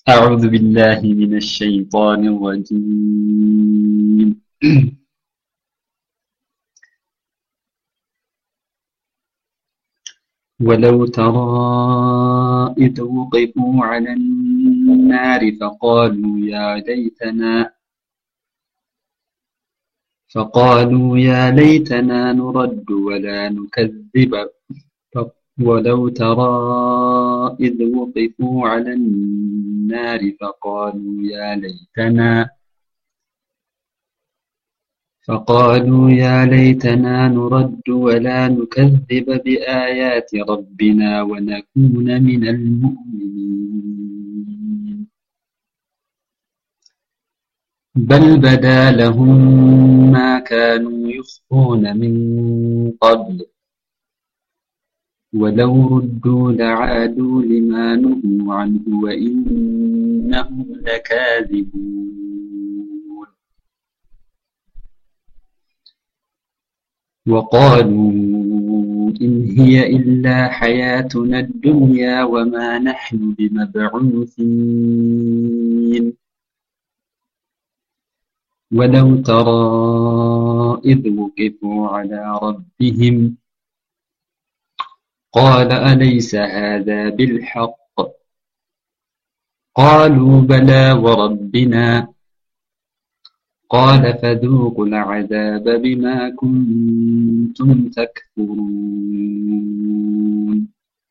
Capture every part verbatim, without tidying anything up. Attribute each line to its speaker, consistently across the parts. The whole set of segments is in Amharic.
Speaker 1: أعوذ بالله من الشيطان الرجيم ولو ترى إذ وقفوا على النار فقالوا يا ليتنا فقالوا يا ليتنا نرد ولا نكذب ولو ترى إذ وقفوا على النار فقالوا يا ليتنا فقالوا يا ليتنا نرد ولا نكذب بآيات ربنا ونكون من المؤمنين بل بدا لهم ما كانوا يخفون من قبل ولو ردوا لعادوا لما نهوا عنه وإنهم لكاذبون وقالوا إن هي إلا حياتنا الدنيا وما نحن بمبعوثين ولو ترى إذ وقفوا على ربهم قال أليس هذا بالحق قالوا بلى وربنا قال فذوقوا العذاب بما كنتم تكفرون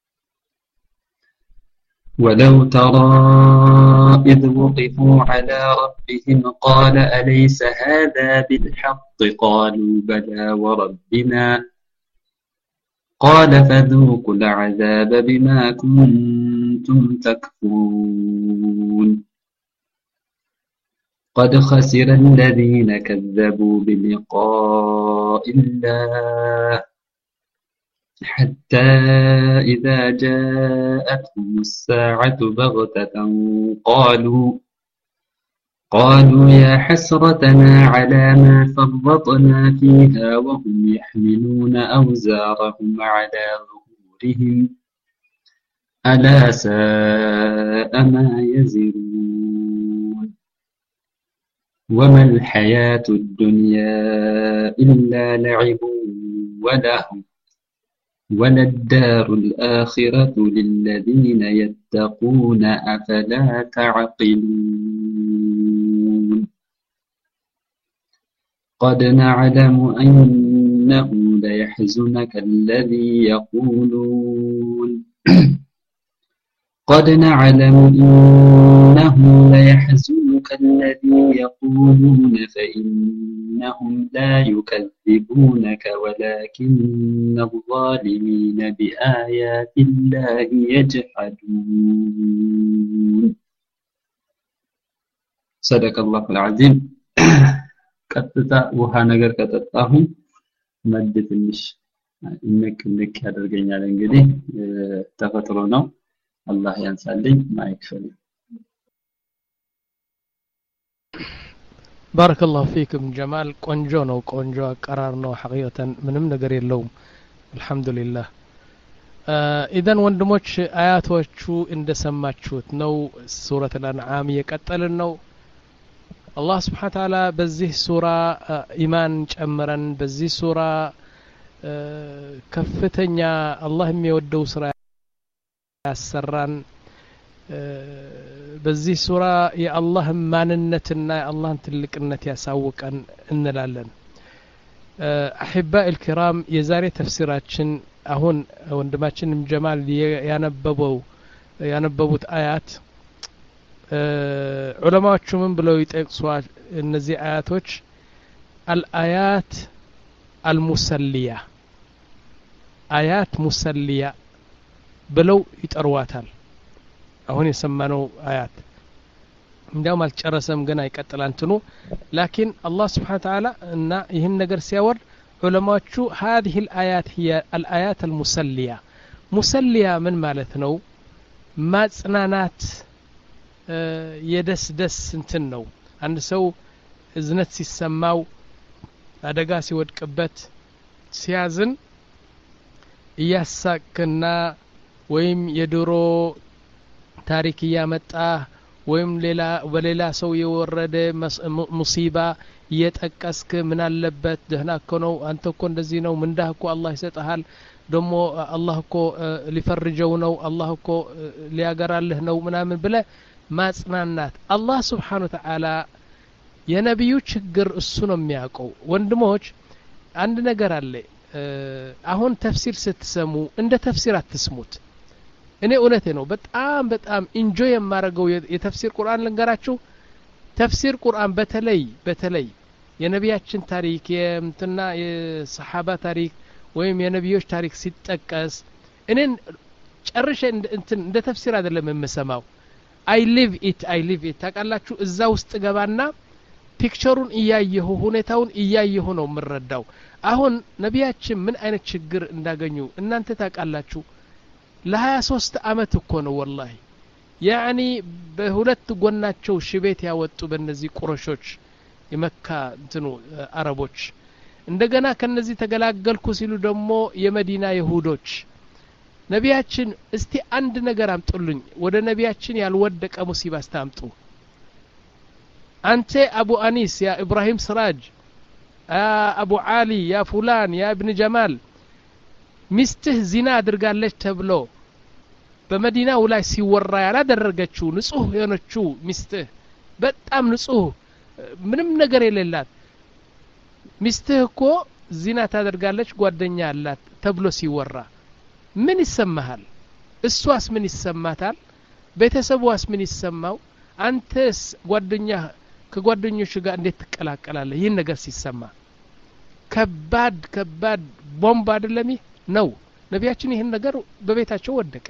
Speaker 1: ولو ترى إذ وقفوا على ربهم قال أليس هذا بالحق قالوا بلى وربنا قال فذوقوا العذاب بما كنتم تكفرون قد خسر الذين كذبوا بلقاء الله حتى إذا جاءتهم الساعة بغتة قالوا قالوا يا حسرتنا على ما فرطنا فيها وهم يحملون أوزارهم على ظهورهم ألا ساء ما يزرون وما الحياة الدنيا إلا لعب ولهو وللدار الآخرة للذين يتقون أفلا تعقلون قد نعلم أنه ليحزنك الذي يقولون قد نعلم إنه ليحزنك الذي يقولون فإنهم لا يكذبونك ولكن الظالمين بآيات الله يجحدون صدق الله العظيم قطتا وها ነገር ከተጣሁ መድ ትንሽ እንክ እንክ ያደርገኛል እንግዲህ ተፈጥሮ ነው አላህ ያንሳልኝ ማይክፈል
Speaker 2: بارك الله فيكم جمال ቆንጆ ነው ቆንጆ አቀራር ነው حقيقة ምንም ነገር የለውም الحمد لله ኢዘን ወንድሞች አያቶቹ እንደሰማችሁት ነው ሱረቱ الانعام የቀጠልን ነው አላህ Subhanahu Wa Ta'ala በዚህ ሱራ ኢማን ጨምረን በዚህ ሱራ ከፍተኛ አላህ የሚወደው ስራ ያሰራን በዚህ ሱራ የአላህ ማንነትና የአላህን ትልቅነት ያሳውቀን እንላለን አህባኤ الكرام የዛሬ ተፍሲራችን አሁን ወንድማችን ጀማል ያነበበው ያነበቡት አያት ዑለማዎቹ ምን ብለው ይጠቅሷል እነዚህ አያቶች الآيات المسلية آيات مسلية ብለው ይጠሯታል አሁን የሰማነው አያት እንደውም አልጨረሰም ገና ይቀጥላል እንትኑ ላኪን አላህ Subhanahu Wa Ta'ala እና ይህን ነገር ሲያወር ዑለማዎቹ هذه الآيات هي الآيات المسلية مسلية ምን ማለት ነው ማጽናናት የደስ ደስ እንትን ነው አንድ ሰው እዝነት ሲሰማው አደጋ ሲወድቅበት ሲያዝን እያሳከና ወይም የድሮ ታሪክ ያመጣ ወይም ሌላ በሌላ ሰው የወረደ ሙሲባ እየጠቀስክ ምን አለበት ደህና እኮ ነው አንተ እኮ እንደዚህ ነው ምንዳህ እኮ አላህ ይሰጣል ደሞ አላህ እኮ ሊፈርጀው ነው አላህ እኮ ሊያገራልህ ነው ምናምን ብለ ማጽናናት አላህ Subhanahu Wa Ta'ala የነብዩ ችግር እሱ ነው የሚያውቀው ወንድሞች አንድ ነገር አለ አሁን ተፍሲር ስትሰሙ እንደ ተፍሲር አትስሙት እኔ እውነቴ ነው በጣም በጣም ኢንጆይ የማረገው የተፍሲር ቁርአን ልንገራችሁ ተፍሲር ቁርአን በተለይ በተለይ የነቢያችን ታሪክ የምንትና የሰሃባ ታሪክ ወይም የነቢዮች ታሪክ ሲጠቀስ እኔን ጨርሼ እንትን እንደ ተፍሲር አይደለም የምሰማው I live it I live it ታቃላችሁ እዛ ውስጥ ገባና ፒክቸሩን እያየሁ ሁኔታውን እያየሁ ነው ምረዳው አሁን ነቢያችን ምን አይነት ችግር እንዳገኙ እናንተ ታቃላችሁ ለ23 አመት እኮ ነው والله يعني በሁለት ጎናቸው ሽቤት ያወጡ በእነዚህ ቁረሾች የመካ እንትኑ አረቦች እንደገና ከነዚህ ተገላገልኩ ሲሉ ደግሞ የመዲና ይሁዶች ነቢያችን እስቲ አንድ ነገር አምጡልኝ ወደ ነቢያችን ያልወደቀ ሙሲባ አስታምጡ አንተ አቡ አኒስ ያ ኢብራሂም ስራጅ አቡ አሊ ያ ፉላን ያ ኢብኑ ጀማል ሚስትህ ዚና አድርጋለች ተብሎ በመዲናው ላይ ሲወራ ያላደረገችው ንጹህ የሆነችው ሚስትህ በጣም ንጹህ ምንም ነገር የሌላት ሚስትህ እኮ ዚና ታደርጋለች ጓደኛ አላት ተብሎ ሲወራ ምን ይሰማሃል እሷስ ምን ይሰማታል ቤተሰቧስ ምን ይሰማው አንተስ ጓደኛ ከጓደኞች ጋር እንዴት ትቀላቀላለህ ይሄን ነገር ሲሰማ ከባድ ከባድ ቦምብ አይደለም ነው ነቢያችን ይሄን ነገር በቤታቸው ወደቀ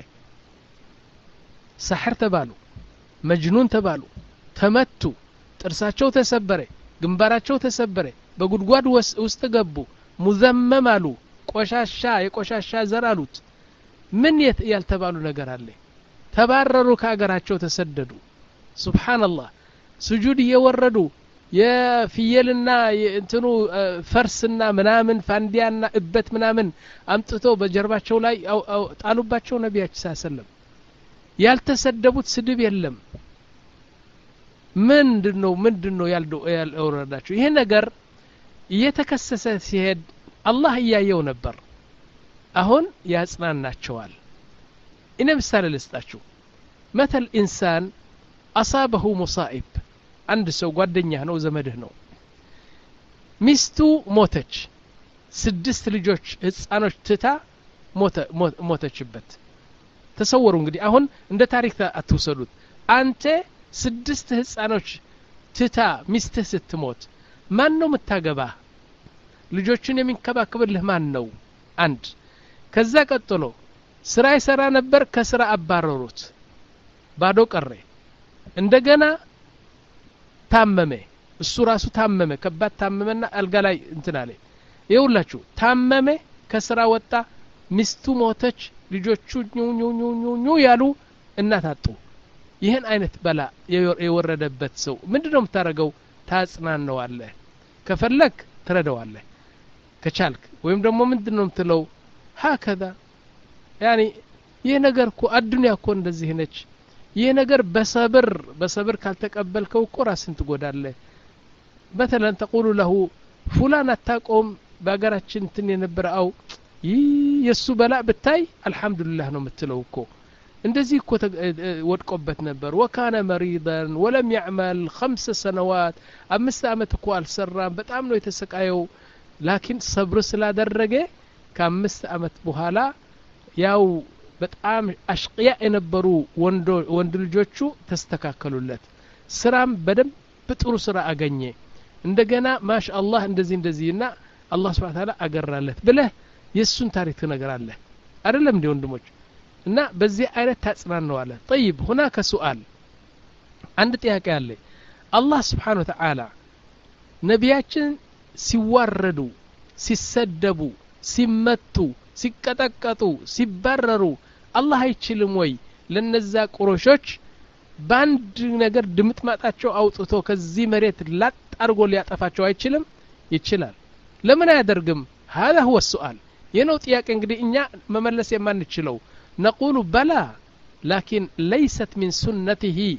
Speaker 2: ሰሕር ተባሉ መጅኑን ተባሉ ተመቱ ጥርሳቸው ተሰበረ ግንባራቸው ተሰበረ በጉድጓድ ውስጥ ገቡ ሙዘመም አሉ ቆሻሻ የቆሻሻ ዘር አሉት ምን ያልተባሉ ነገር አለ ተባረሩ ከሀገራቸው ተሰደዱ ሱብሃንአላህ ስጁድ እየወረዱ የፍየልና እንትኑ ፈርስና ምናምን ፋንዲያና እበት ምናምን አምጥቶ በጀርባቸው ላይ ጣሉባቸው ነቢያችን ሰለላሁ ያልተሰደቡት ስድብ የለም ምንድነው ምንድነው ያልወረዳቸው ይሄ ነገር እየተከሰሰ ሲሄድ አላህ ያያየው ነበር አሁን ያጽናናቸዋል እኔ ምሳሌ ልስጣችሁ مثل انسان اصابه مصائب አንድ ሰው ጓደኛህ ነው ዘመድህ ነው ሚስቱ ሞተች ስድስት ልጆች ህፃኖች ትታ ሞተ ሞተችበት ተሰወሩ እንግዲህ አሁን እንደ ታሪክ አትወሰዱት አንተ ስድስት ህፃኖች ትታ ሚስትህ ስትሞት ማን ነው መታገባ ልጆችን የሚንከባከብልህ ማን ነው አንድ ከዛ ቀጥሎ ስራ ይሰራ ነበር ከስራ አባረሩት ባዶ ቀረ እንደገና ታመመ እሱ ራሱ ታመመ ከባድ ታመመና አልጋ ላይ እንትን አለ ይውላችሁ ታመመ ከስራ ወጣ ሚስቱ ሞተች ልጆቹ ኙ ኙ ኙ ኙ ኙ ያሉ እናታጡ ይሄን አይነት በላ የወረደበት ሰው ምንድነው የምታረገው ታጽናናዋለህ ከፈለክ ትረዳዋለህ ከቻልክ ወይም ደግሞ ምንድነው የምትለው هكذا يعني ይሄ ነገር እኮ አዱንያ እኮ እንደዚህ ነች ይሄ ነገር በሰብር በሰብር ካልተቀበልከው እኮ ራስን ትጎዳለህ مثلا تقول له فلان አታቆም በአገራችን እንትን የነበረው የሱ በላ ብታይ አልহামዱሊላህ ነው የምትለው እኮ እንደዚህ እኮ ወድቆበት ነበር وكان مريضا ولم يعمل خمس سنوات አምስት አመት እኮ አልሰራም በጣም ነው የተሰቃየው ላኪን ሰብር ስላደረገ ከአምስት አመት በኋላ ያው በጣም አሽቂያ የነበሩ ወንዶ ወንድ ልጆቹ ተስተካከሉለት ስራም በደም በጥሩ ስራ አገኘ እንደገና ማሻአላህ እንደዚህ እንደዚህና አላህ Subhanahu Wa Ta'ala አገራለት ብለህ የሱን ታሪክ ትነግራለህ አይደለም እንዴ ወንድሞች እና በዚህ አይነት ታጽናናዋለ طيب هناك سؤال አንድ ጥያቄ አለ አላህ Subhanahu Wa Ta'ala ነቢያችን ሲዋረዱ ሲሰደቡ ሲመቱ ሲቀጠቀጡ ሲባረሩ አላህ አይችልም ወይ ለነዛ ቁረሾች ባንድ ነገር ድምጥማጣቸው አውጥቶ ከዚህ መሬት ላጥ አርጎ ሊያጠፋቸው አይችልም ይችላል ለምን አያደርግም هذا هو السؤال የነው ጥያቄ እንግዲህ እኛ መመለስ የማንችለው نقول بلى لكن ليست من سنته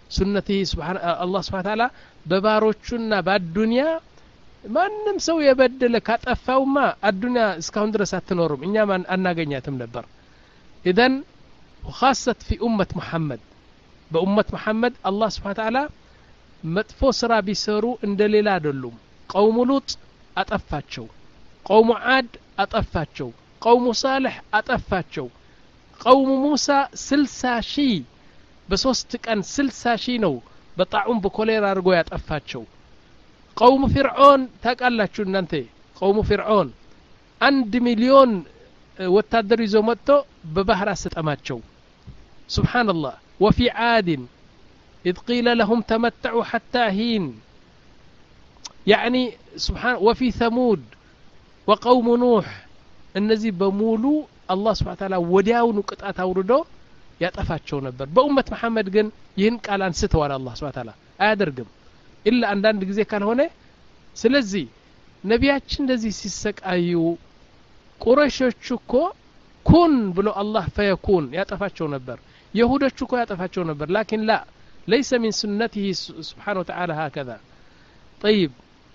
Speaker 2: ሱነቲ ሱብሃን አላህ ሱብሃነ ወተዓላ በባሮቹና በአዱንያ ማንም ሰው የበደለ ካጠፋውማ አዱንያ እስካሁን ድረስ አትኖርም እኛ ማን አናገኛትም ነበር اذا وخاصه في امه محمد በኡመት መሐመድ አላህ ሱብሃነ ወተዓላ መጥፎ ስራ ቢሰሩ እንደሌላ አይደሉም ቀውሙ ሉጥ አጠፋቸው ቀውሙ ዓድ አጠፋቸው ቀውሙ ሳልህ አጠፋቸው ቀውሙ ሙሳ ስልሳ ሺህ በሶስት ቀን ስልሳ ሺህ ነው በጣዑም በኮሌራ አድርጎ ያጠፋቸው ቀውሙ ፍርዖን ታቃላችሁ እናንተ ቀውሙ ፍርዖን አንድ ሚሊዮን ወታደር ይዞ መጥቶ በባህር አሰጠማቸው ሱብሃንአላህ وفي عاد إذ قيل لهم تمتعوا حتى حين يعني سبحان وفي ثمود وقوم نوح النزي بمولو الله سبحانه وتعالى ودياونو قطعت አውርዶ ያጠፋቸው ነበር በኡመት መሐመድ ግን ይህን ቃል አንስተዋል አላህ ስብሐ ወተዓላ አያደርግም ኢላ አንዳንድ ጊዜ ካልሆነ ስለዚህ ነቢያችን እንደዚህ ሲሰቃዩ ቁረይሾች እኮ ኩን ብሎ አላህ ፈየኩን ያጠፋቸው ነበር يهودوች እኮ ያጠፋቸው ነበር لكن لا ليس من سنته سبحانه وتعالى هكذا طيب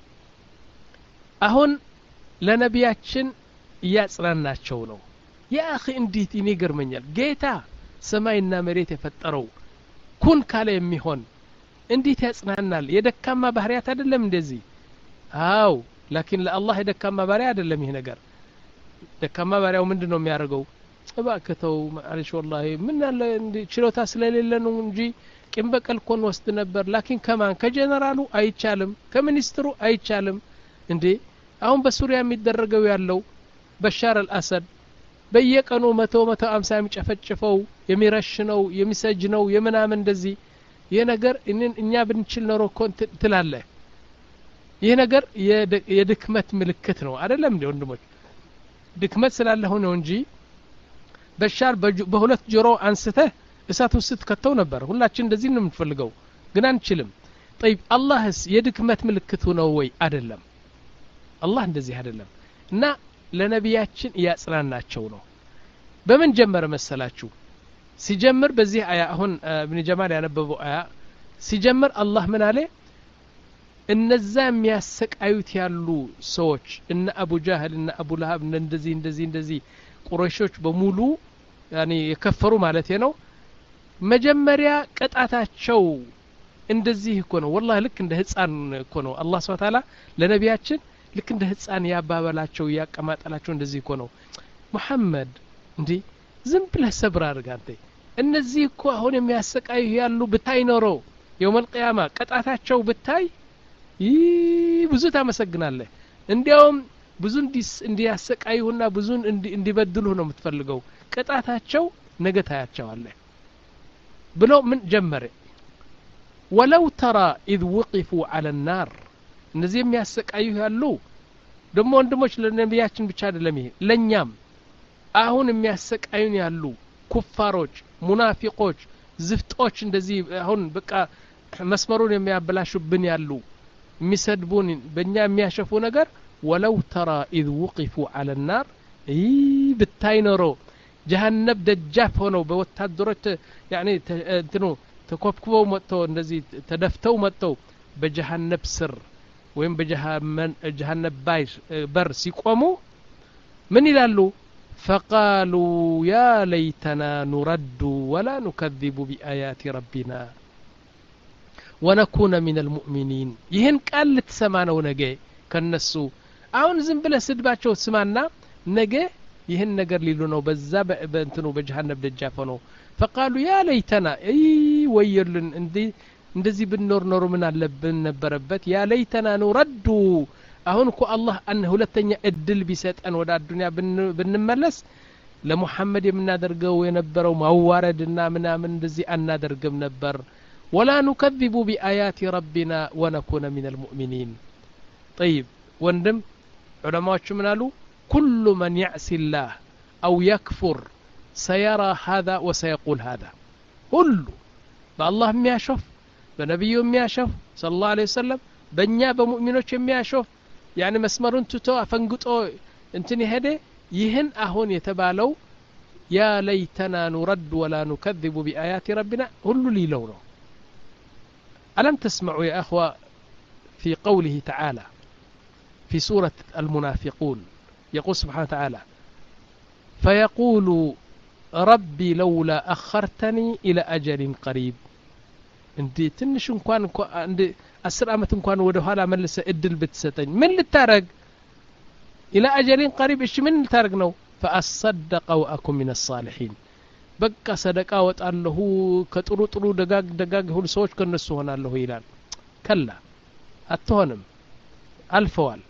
Speaker 2: አሁን ለነቢያችን ያጽናናቸው ነው ያ اخي እንዴት እኔ ገርመኛል ጌታ ሰማይና መሬት የፈጠረው ኩን ካለ የሚሆን እንዴት ያጽናናል የደካማ ባህሪያት አይደለም እንደዚህ አው لكن ለአላህ የደካማ ባህሪ አይደለም ይሄ ነገር ደካማ ባህሪያው ምንድነው የሚያደርገው እባክተው ማለሽ والله ምን ያለ ችሎታ ስለሌለ ነው እንጂ ቂም በቀል ኮን ወስድ ነበር لكن ከማን ከጀነራሉ አይቻልም ከሚኒስትሩ አይቻልም እንዴ አሁን በሱሪያ የሚደረገው ያለው በሻር አልአሰድ በየቀኑ መቶ መቶ ሃምሳ የሚጨፈጭፈው የሚረሽነው የሚሰጅነው የምናምን እንደዚህ ይሄ ነገር እኛ ብንችል ኖሮ ኮን ትላለ ይሄ ነገር የድክመት ምልክት ነው አይደለም እንዴ ወንድሞች ድክመት ስላለ ነው እንጂ በሻር በሁለት ጆሮ አንስተ እሳት ውስጥ ከተው ነበር ሁላችን እንደዚህ ነው የምንፈልገው ግን አንችልም طيب አላህስ የድክመት ምልክቱ ነው ወይ አይደለም አላህ እንደዚህ አይደለም እና ለነቢያችን ያጽናናቸው ነው በምን ጀመረ መሰላችሁ ሲጀምር በዚህ አያ አሁን ኢብኑ ጀማል ያነበበው አያ ሲጀምር አላህ ምን አለ እነዛ የሚያሰቃዩት ያሉ ሰዎች እነ አቡ ጃህል እነ አቡ ለሃብ እንደዚህ እንደዚህ እንደዚህ ቁረይሾች በሙሉ ያኒ የከፈሩ ማለት ነው መጀመሪያ ቅጣታቸው እንደዚህ እኮ ነው والله ልክ እንደ ህፃን እኮ ነው አላህ Subhanahu Wa Ta'ala ለነቢያችን ልክ እንደ ህፃን ያባባላቸው ያቀማጣላቸው እንደዚህ እኮ ነው መሐመድ እንዴ ዝም ብለህ ሰብር አድርግ አንተ እነዚህ እኮ አሁን የሚያሰቃዩ ያሉ ብታይ ኖሮ የውመል ቂያማ ቅጣታቸው ብታይ ይ ብዙ ታመሰግናለህ እንዲያውም ብዙ እንዲያሰቃዩና ብዙ እንዲበድሉ ነው የምትፈልገው ቅጣታቸው ነገ ታያቸዋለህ ብሎ ምን ጀመረ ولو ترى اذ وقفوا على النار እነዚህ የሚያሰቃዩ ያሉ ደሞ ወንድሞች ለነቢያችን ብቻ አይደለም ይሄ ለኛም አሁን የሚያሰቃዩን ያሉ ኩፋሮች ሙናፊቆች ዝፍጦች እንደዚህ አሁን በቃ መስመሩን የሚያበላሹብን ያሉ የሚሰድቡን በእኛ የሚያሸፉ ነገር ولو ترى إذ وقفوا على النار اي بتاينرو جهنم دجاف ሆነው በወታደሮች يعني እንትኑ ተኮብኩበው መጥተው እንደዚህ ተደፍተው መጥተው በጀሃነም ስር ወይም በጀሃነም ጀሃነም ባይር በር ሲቆሙ ምን ይላሉ فقالوا يا ليتنا نرد ولا نكذب بآيات ربنا ونكون من المؤمنين ይህን ቃል ልትሰማነው ነገ ከነሱ አሁን ዝም ብለ ስድባቸው ስማና ነገ ይህን ነገር ሊሉ ነው በዛ በእንትኑ በጀሃነም ደጃፍ ነው فقالوا يا ليتنا اي ويلن እንዲ እንደዚህ ብንኖር ኖር ምን አለብን ነበረበት ያ ليتنا نرد አሁን እኮ አላህ አን ሁለተኛ እድል ቢሰጠን ወደ አዱንያ ብንመለስ ለሙሐመድ የምናደርገው የነበረው ማዋረድና ምናምን እንደዚህ አናደርግም ነበር ولا نكذب بآيات ربنا ونكون من المؤمنين طيب ወንድም ዑለማዎቹ ምን አሉ كل من يعصي الله أو يكفر سيرى هذا وسيقول هذا كل بالله የሚያሾፍ በነብዩ የሚያሾፍ صلى الله عليه وسلم በእኛ በሙእሚኖች የሚያሾፍ يعني መስመሩን ትቶ አፈንግጦ እንትን ይሄደ ይህን አሁን የተባለው يا ليتنا نرد ولا نكذب بآيات ربنا ሁሉ ሊለው ነው ألم تسمعوا يا أخوة في قوله تعالى في سورة المنافقون يقول سبحانه وتعالى فيقول ربي لولا أخرتني إلى أجل قريب انتي تنش انكوان عندي أسر أمت انكوان ودهالا من لسا إدل بتستين من للتارق إلى أجل قريب إيش من التارق نو فأصدق وأكون من الصالحين بقى صدقاء وتقاله كترو ترو دقاق دقاق هو السوش كنسو هنا له إلان كلا أتهنم الفوال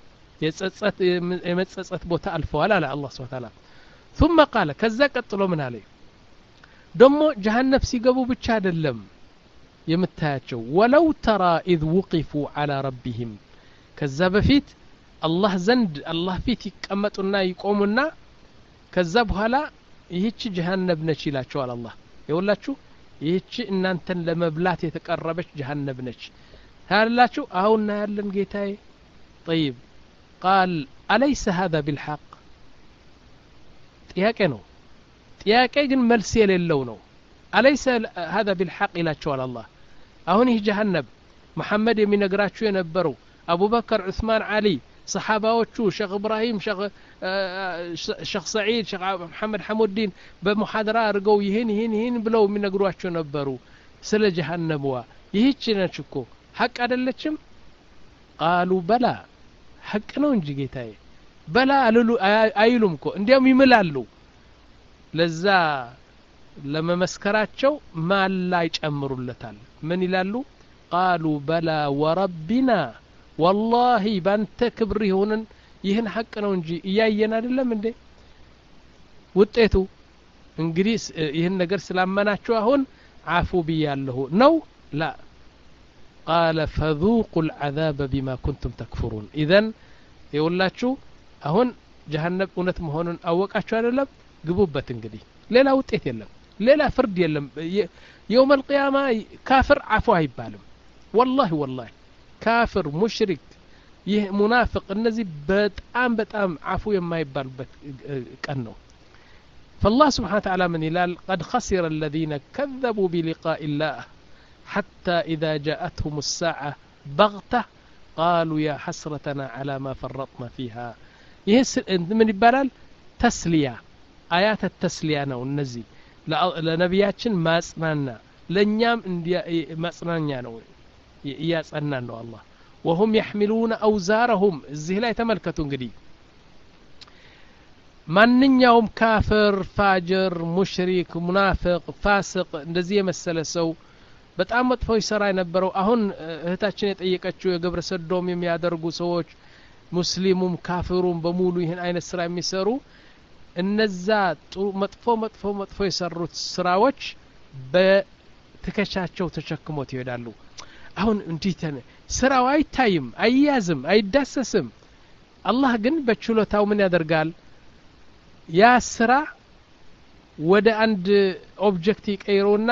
Speaker 2: يمتصت بوتا الفوال على الله سبحانه وتعالى ثم قال كذا قتلوا من عليه دمو جهنم سيقبوا بتشاد اللم يمتاجوا ولو ترى إذ وقفوا على ربهم كذا بفيت الله زند الله فيت يقمطنا يقومنا كذا بኋላ ይህች ጀሃነም ነች ይላቸዋል አላህ ይወላችሁ ይህች እናንተን ለመብላት የተቀረበች ጀሃነም ነች ታላችሁ አሁን ያለን ጌታዬ طيب قال أليس هذا بالحق ጥያቄ ነው ጥያቄ ግን መልስ የሌለው ነው أليس هذا بالحق ይላቸዋል አላህ አሁን ይህ ጀሃነም መሐመድ የሚነግራችሁ የነበረው አቡበከር ዑስማን አሊ صحاباዎቹ ሼክ ኢብራሂም ሼክ ሼክ ሰዒድ ሼክ መሐመድ ሐሙዲን በሙሐደራ አርገው ይሄን ይሄን ይሄን ብለው የሚነግሯቸው ነበሩ ስለ ጀሃነምዋ ይህች ነች እኮ ሐቅ አይደለችም قالوا بلى ሐቅ ነው እንጂ ጌታዬ በላ አሉሉ አይሉም እኮ እንዲያም ይምላሉ ለዛ ለመመስከራቸው ማል ላይ ጨምሩለታል ምን ይላሉ قالوا بلى وربنا والله بانت كبر يهونن ይህን ሐቅ ነው እንጂ እያየን አይደለም እንዴ ውጤቱ እንግዲህ ይህን ነገር ስላመናችሁ አሁን አፉ ቢያለሁ ነው لا قال فذوقوا العذاب بما كنتم تكفرون اذا ይውላችሁ አሁን ጀሃነም እውነት መሆኑን አወቃችሁ አይደለም ግቡበት እንግዲህ ሌላ ውጤት የለም ሌላ ፍርድ የለም يوم القيامه ካፍር አፉ አይባልም والله والله كافر مشرك ይህ ሙናፊቅ እነዚህ በጣም በጣም አፉ የማይባልበት ቀን ነው فالله سبحانه وتعالى من ይላል قد خسر الذين كذبوا بلقاء الله حتى إذا جاءتهم الساعة بغتة قالوا يا حسرتنا على ما فرطنا فيها ይህ ምን ይባላል ተስሊያ አያት ተስሊያ ነው እነዚህ ለነቢያችን ማጽናና ለኛም ማጽናኛ ነው ያጸናን ነው አላህ وهم يحملون أوزارهم እዚህ ላይ ተመልከቱ እንግዲህ ማንኛውም ካፍር ፋጅር ሙሽሪክ ሙናፊቅ ፋሲቅ እንደዚህ የመሰለ ሰው በጣም መጥፎ ይሰራ የነበረው አሁን እህታችን የጠየቀችው የግብረ ሰዶም የሚያደርጉ ሰዎች ሙስሊሙም ካፍሩም በሙሉ ይህን አይነት ስራ የሚሰሩ እነዛ መጥፎ መጥፎ መጥፎ የሰሩት ስራዎች በትከሻቸው ተሸክሞት ይሄዳሉ አሁን እንዲተነ ስራው አይታይም አይያዝም አይዳሰስም አላህ ግን በችሎታው ምን ያደርጋል ያ ስራ ወደ አንድ ኦብጀክት ይቀይሮና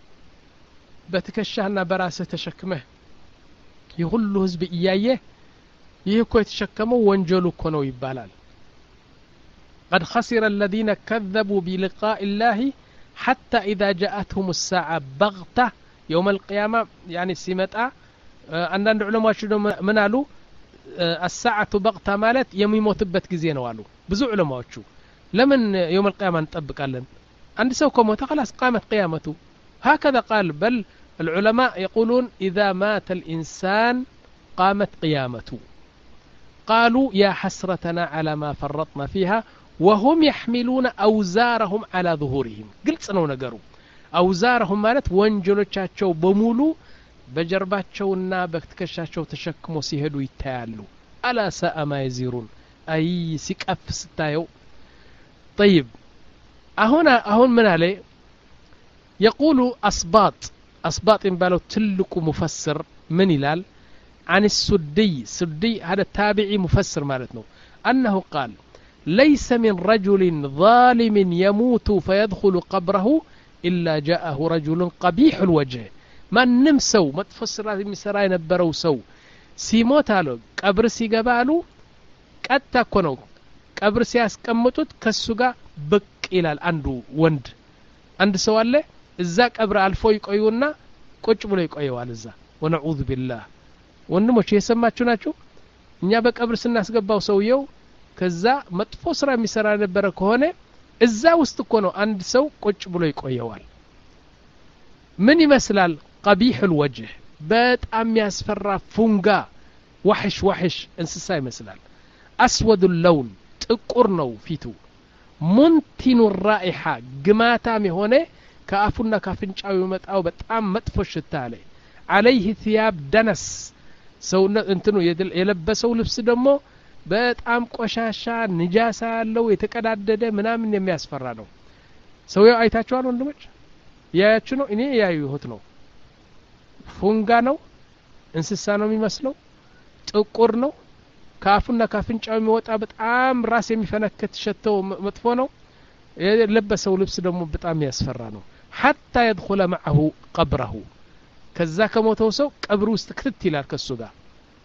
Speaker 2: በትከሻና በራስህ ተሸክመህ ይሁሉ ህዝብ እያየ ይህ እኮ የተሸከመው ወንጀሉ እኮ ነው ይባላል قد خسر الذين كذبوا بلقاء الله حتى إذا جاءتهم الساعة بغتة يوم القيامة يعني سمتا عندنا علماء شنو من قالوا الساعة بغتة مالت يوم يموتበት ጊዜ ነው አሉ ብዙ علماء لمن يوم القيامة نطبقለን عند سو كموت خلاص قامت قيامته هكذا قال بل العلماء يقولون إذا مات الإنسان قامت قيامته قالوا يا حسرتنا على ما فرطنا فيها وهم يحملون أوزارهم على ظهورهم قلت سنو نقروا أوزارهم مالت ወንጀሎቻቸው በሙሉ በጀርባቸውና በትከሻቸው ተሸክመው ሲሄዱ ይታያሉ ألا ساء ما يزيرون أي ሲቀፍ ስታየው طيب هنا هون من عليه يقول أصباط أصباط ينبالو تلك مفسر من إلال عن السدي سدي هذا التابعي مفسر مالتنا أنه قال ليس من رجل ظالم يموت فيدخل قبره إلا جاءه رجل قبيح الوجه ما نمسو ما تفسر هذه مسراء نبرو سو سيموت هالو قبر سيقبالو قد تكونو قبر سياسكمتوت كسوغا بك إلى عنده وند عند سواله እዛ ቀብር አልፎ ይቆዩና ቁጭ ብሎ ይቆያል እዛ ونعوذ بالله ወንድሞች የሰማችሁ ናችሁ እኛ በቀብር ስናስገባው ሰውየው ከዛ መጥፎ ስራ የሚሰራ ነበር ከሆነ እዛ ውስጥ እኮ ነው አንድ ሰው ቁጭ ብሎ ይቆየዋል ምን ይመስላል قبيح الوجه በጣም ያስፈራ ፉንጋ وحش وحش እንስሳ ይመስላል اسود اللون ጥቁር ነው ፊቱ منتن الرائحة ግማታም የሆነ ከአፉና ካፍንጫው ይመጣው በጣም መጥፎ ሽታ አለ عليه ثياب دنس ሰው እንትኑ የለበሰው ልብስ ደግሞ በጣም ቆሻሻ ንጃሳ ያለው የተቀዳደደ ምናምን የሚያስፈራ ነው ሰውየው አይታችኋል ወንድሞች ያያችሁ ነው እኔ ያዩሁት ነው ፉንጋ ነው እንስሳ ነው የሚመስለው ጥቁር ነው ካፉና ካፍንጫው የሚወጣ በጣም ራስ የሚፈነከት ሸተው መጥፎ ነው የለበሰው ልብስ ደግሞ በጣም ያስፈራ ነው حتى يدخل معه قبره ከዛ ከሞተው ሰው ቀብሩ ውስጥ ክትት ይላል ከሱ ጋር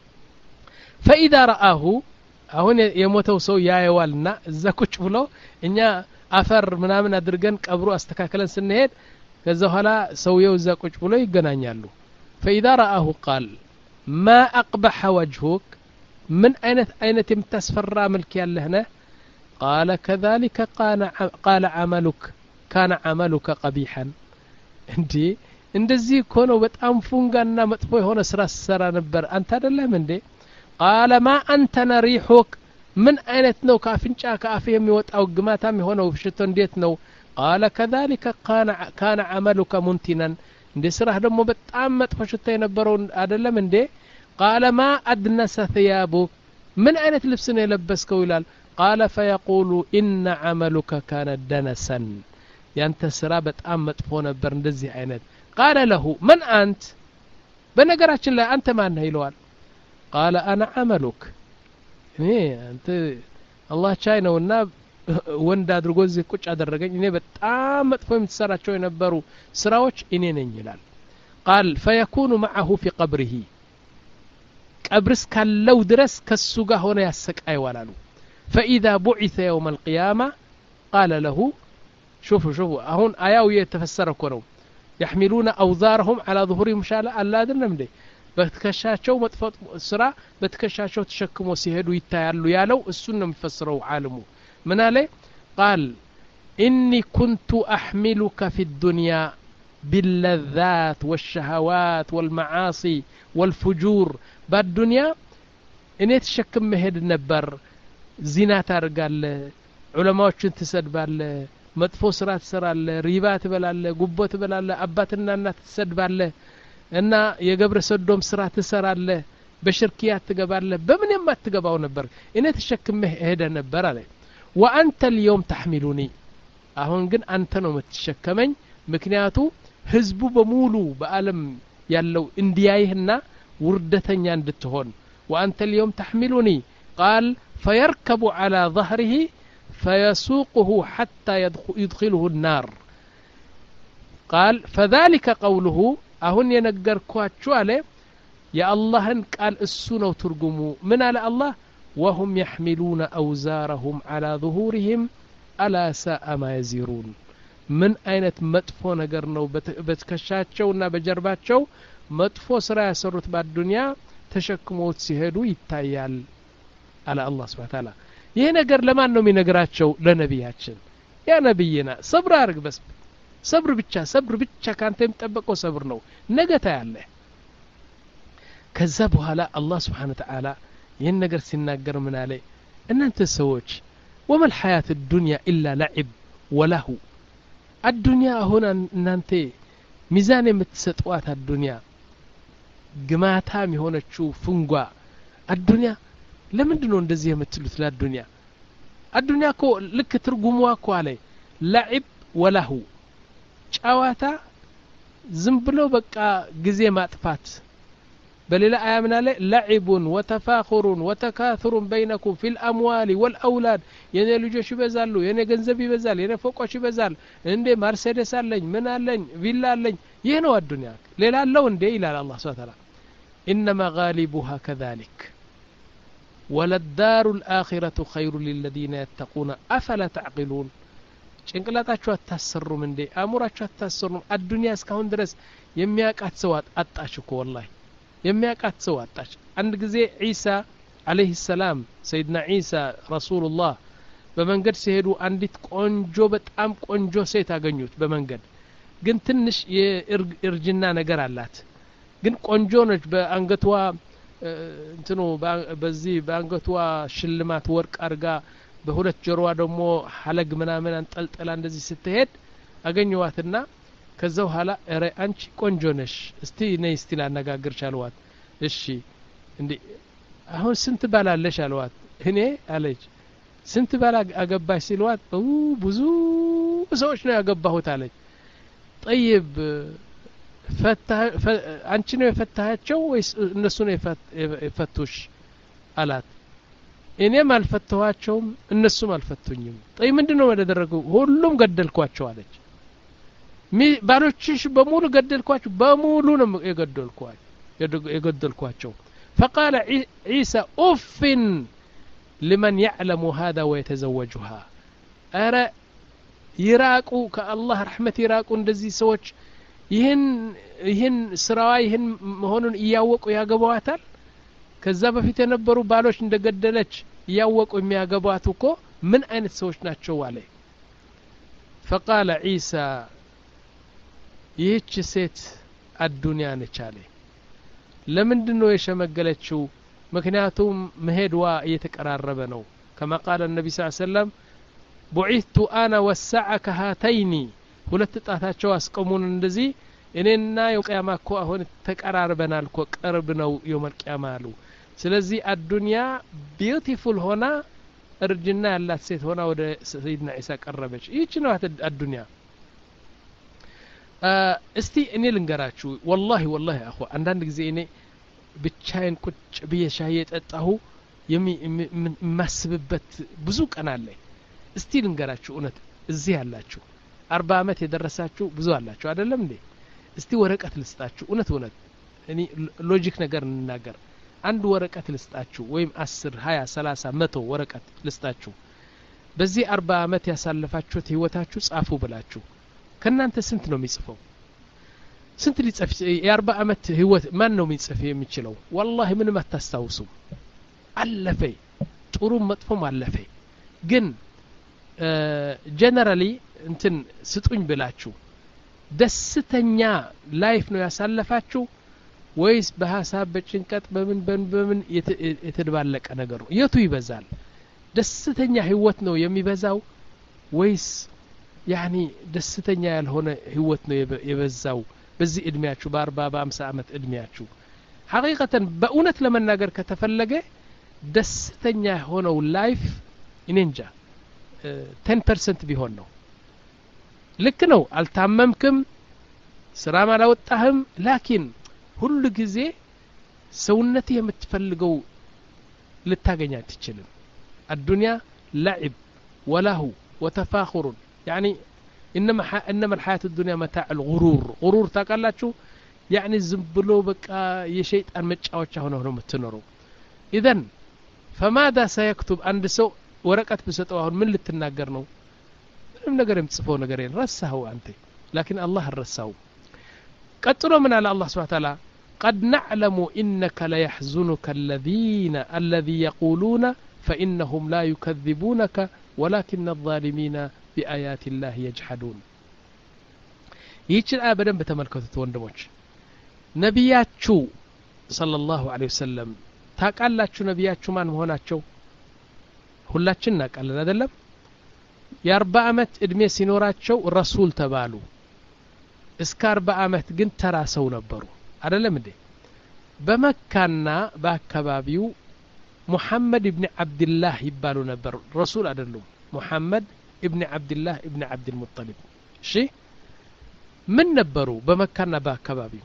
Speaker 2: فاذا رآه አሁን የሞተው ሰው ያየዋልና እዛ ቁጭ ብሎ እኛ አፈር ምናምን አድርገን ቀብሩ አስተካክለን ስንሄድ ከዛ ኋላ ሰውየው እዛ ቁጭ ብሎ ይገናኛሉ فاذا رآه قال ما اقبح وجهك من አይነት አይነት የምታስፈራ መልክ ያለህ ነህ قال كذلك قال قال عملك كان عملك قبيحا እንዴ እንደዚህ እኮ ነው በጣም ፉንጋና መጥፎ የሆነ ስራ ሰራ ነበር አንተ አይደለም እንዴ قال ما انت ريحك من አይነት ነው ካፍንጫ ካፍህ የሚወጣው ግማታም የሆነው ሽቶ እንዴት ነው قال كذلك كان كان عملك منتنا እንዴ ስራህ ደግሞ በጣም መጥፎ ሽታ የነበረው አይደለም እንዴ قال ما ادنس ثيابك من አይነት ልብስ ነው የለበስከው ይላል قال فيقول ان عملك كان دنسا ያንተ ስራ በጣም መጥፎ ነበር እንደዚህ አይነት قال له من انت በነገራችን ላይ አንተ ማን ነህ ይለዋል قال انا عملك እኔ አንተ አላህ ቻይ ነውና ወንድ አድርጎ እዚህ ቁጭ አደረገኝ እኔ በጣም መጥፎ የምትሰራቸው የነበሩ ስራዎች እኔ ነኝ ይላል قال فيكون معه في قبره ቀብርስ ካለው ድረስ ከሱ ጋር ሆነ ያሰቃይ ወላሉ فاذا بعث يوم القيامه قال له شوفوا شوفوا አሁን አያው የተፈሰረ እኮ ነው يحملون اوزارهم على ظهورهم شاء الله አይደለም እንዴ በትከሻቸው መጥፎ ስራ በትከሻቸው ተሸክሞ ሲሄዱ ይታያሉ ያለው እሱን ነው የሚፈስረው ዓለሙ ምን አለ قال اني كنت احملك في الدنيا باللذات والشهوات والمعاصي والفجور بالدنيا እኔ ተሸክም መሄድ ነበር ዚና ታርጋለ ዑለማዎችን ትሰድባለ መጥፎ ስራ ትሰራለ ሪባ ትበላለ ጉቦ ትበላለ አባትና እናት ትሰድባለ እና የገብረ ሰዶም ስራ ትሰራለ በሽርኪያት ትገባለ በምን የማትገባው ነበር እኔ ተሸክም ሄደ ነበር አለ وانت اليوم تحملني አሁን ግን አንተ ነው የምትሸከመኝ ምክንያቱ ህዝቡ በሙሉ በአለም ያለው እንዲያይህና ውርደተኛ እንድትሆን وانت اليوم تحملني قال فيركب على ظهره فيسوقه حتى يدخله النار قال فذلك قوله አሁን የነገርኳችሁ አለ የአላህን ቃል እሱ ነው ትርጉሙ ምን አለ አላህ وهم يحملون أوزارهم على ظهورهم ألا ساء ما يزرون من አይነት መጥፎ ነገር ነው በትከሻቸውና በጀርባቸው መጥፎ ስራ ያሰሩት በአዱንያ ተሸክሞት ሲሄዱ ይታያል አለ አላህ Subhanahu Ta'ala ይሄ ነገር ለማን ነው የሚነግራቸው ለነብያችን ያ ነብይና ሰብር አርግ በስ ሰብር ብቻ ሰብር ብቻ ካንተ የሚጠበቀው ሰብር ነው ነገ ታያለህ ከዛ በኋላ አላህ Subhanahu Ta'ala ይሄን ነገር ሲናገር ምን አለ እናንተ ሰዎች وما الحياة الدنيا إلا لعب وله الدنيا هنا እናንተ ሚዛን የምትሰጧት الدنيا ግማታም የሆነችው ፍንጓ الدنيا ለምንድነው እንደዚህ የምትሉት ለዱንያ الدنيا እኮ ልክ ትርጉሙ እኮ አለ لعب وله ጫዋታ ዝም ብሎ በቃ ጊዜ ማጥፋት بللا آيامنا لعب وتفاخر وتكاثر بينكم في الأموال والأولاد يعني لجوش بزالو يعني جنزبي بزال يعني فوقش بزال عندي مرسيدس اللين من اللين فيلا اللين ينو الدنيا ليلا اللون دي إلى الله سبحانه وتعالى إنما غالبها كذلك وللدار الآخرة خير للذين يتقون أفلا تعقلون ጭንቅላታችሁ አታሰሩ ምን እንዴ አሙራችሁ አታሰሩ الدنيا እስካሁን ድረስ የሚያቃት ሰው አጣሽ እኮ والله የሚያቃት ሰው አጣች አንድ ጊዜ ዒሳ አለይሂ ሰላም ሰይድና ዒሳ ረሱላህ በመንገድ ሲሄዱ አንዲት ቆንጆ በጣም ቆንጆ ሴት አገኙት በመንገድ ግን ትንሽ የእርጅና ነገር አላት ግን ቆንጆ ነች በአንገቷ እንትኑ በዚህ በአንገቷ ሽልማት ወርቅ አርጋ በሁለት ጆሮዋ ደግሞ ሐለግ ምናምን አንጠልጥላ እንደዚህ ስትሄድ አገኘዋትና ከዛው ኋላ አረ አንቺ ቆንጆ ነሽ እስቲ ነይ እስቲ ላነጋግርሽ አልዋት እሺ እንዴ አሁን ስንት ባላለሽ አልዋት እኔ አለች ስንት ባላ አገባሽ ሲልዋት ብዙ ሰዎች ነው ያገባሁት አለች طيب ፈታ አንቺ ነው የፈታሃቸው ወይስ እነሱ ነው የፈቱሽ አላት እኔም አልፈተዋቸውም እነሱም አልፈቱኝም طيب ምንድነው ያደረገው ሁሉም ገደልኳቸው አለች ባሎችሽ በሙሉ ገደልኳቸው በሙሉ ነው የገደልኳቸው የገደልኳቸው فقال عيسى أف لمن يعلم هذا ويتزوجها أرى يراقوا كالله رحمة يراقوا እንደዚህ ሰዎች ይሄን ይሄን ስራዋ ይሄን መሆኑን ያወቁ ያገባዋታል ከዛ በፊት የነበሩ ባሎች እንደገደለች ያወቁ የሚያገባቱ እኮ ምን አይነት ሰዎች ናቸው አለ فقال عيسى ይህች ሴት አዱንያ ነች አለ ለምንድነው የሸመገለችው ምክንያቱም መሄድዋ እየተቀራረበ ነው كما قال النبي صلى الله عليه وسلم بعثت انا والساعه كهاتين ሁለት ጣታቸው አስቀሙን እንደዚህ እኔና የቂያማ እኮ አሁን ተቀራርበናል እኮ ቅርብ ነው የውመል ቂያማ አሉ ስለዚህ አዱንያ ቢዩቲፉል ሆና እርጅና ያላት ሴት ሆና ወደ ሰይድና ኢሳ ቀረበች ይህች ነው አዱንያ እስቲ እኔ ልንገራችሁ والله والله አኹ አንዳንድ ጊዜ እኔ ብቻዬን ቁጭ ብዬ ሻይ የጠጣሁ የማስብበት ብዙ ቀን አለ እስቲ ልንገራችሁ እውነት እዚህ ያላችሁ አርባ አመት የደረሳችሁ ብዙ አላችሁ አይደለም እንዴ እስቲ ወረቀት ልስጣችሁ እውነት እውነት እኔ ሎጂክ ነገር እንናገር አንድ ወረቀት ልስጣችሁ ወይም አስር ሃያ ሰላሳ መቶ ወረቀት ልስጣችሁ በዚህ አርባ አመት ያሳለፋችሁት ህይወታችሁ ጻፉ ብላችሁ ከናንተ ስንት ነው የሚጽፈው ስንት ሊጽፍ የ40 አመት ህይወት ማን ነው የሚጽፍ የሚችለው والله ምንም አታስታውሱ አለፈ ጥሩ መጥፎም አለፈ ግን ጀነራሊ እንትን ስጡኝ ብላችሁ ደስተኛ ላይፍ ነው ያሳለፋችሁ ወይስ በሐሳብ በጭንቀት በምን በምን የተደባለቀ ነገር ነው የቱ ይበዛል ደስተኛ ህይወት ነው የሚበዛው ወይስ يعني ደስተኛ ያልሆነ ህይወት ነው የበዛው በዚህ እድሜያችሁ በ40 በ50 አመት እድሜያችሁ ሐቂቀተን በእውነት ለመናገር ከተፈለገ ደስተኛ ሆነው ላይፍ ኢንንጃ ten percent ቢሆን ነው ልክ ነው አልታመምክም ስራም አላወጣህም ላኪን ሁሉ ጊዜ ሰውነትህ የምትፈልገው ልታገኛ አትችልም الدنيا لعب وله وتفاخر يعني انما انما الحياه الدنيا متاع الغرور غرور تاقلاچو يعني زبلو بقى የሸይጣን መጫወቻ ሆነው ነው የምትኖረው اذا فماذا سيكتب عند سو ወረቀት በሰጠው አሁን ምን ልትናገር ነው ምንም ነገር የምትጽፈው ነገር የለም ረሳው አንተ لكن الله ረሳው ቀጥሎ ምን አለ አላህ Subhanahu Wa Ta'ala قد نعلم انك لا يحزنك الذين الذي يقولون فانهم لا يكذبونك ولكن الظالمين بآيات الله يجحدون ይህችን አያ በደንብ ተመልከቱት ወንድሞች ነብያችሁ ሰለላሁ ዐለይሂ ወሰለም ታቃላችሁ ነብያችሁ ማን መሆናቸው ሁላችን እናቃለን አይደለም የ40 አመት እድሜ ሲኖራቸው ረሱል ተባሉ እስከ አርባ አመት ግን ተራ ሰው ነበሩ አይደለም እንዴ በመካና በአካባቢው ሙሐመድ ኢብኑ አብዱላህ ይባሉ ነበር ረሱል አይደሉም ሙሐመድ ابن عبد الله ابن عبد المطلب شي من نبروا بمكاننا باكبابي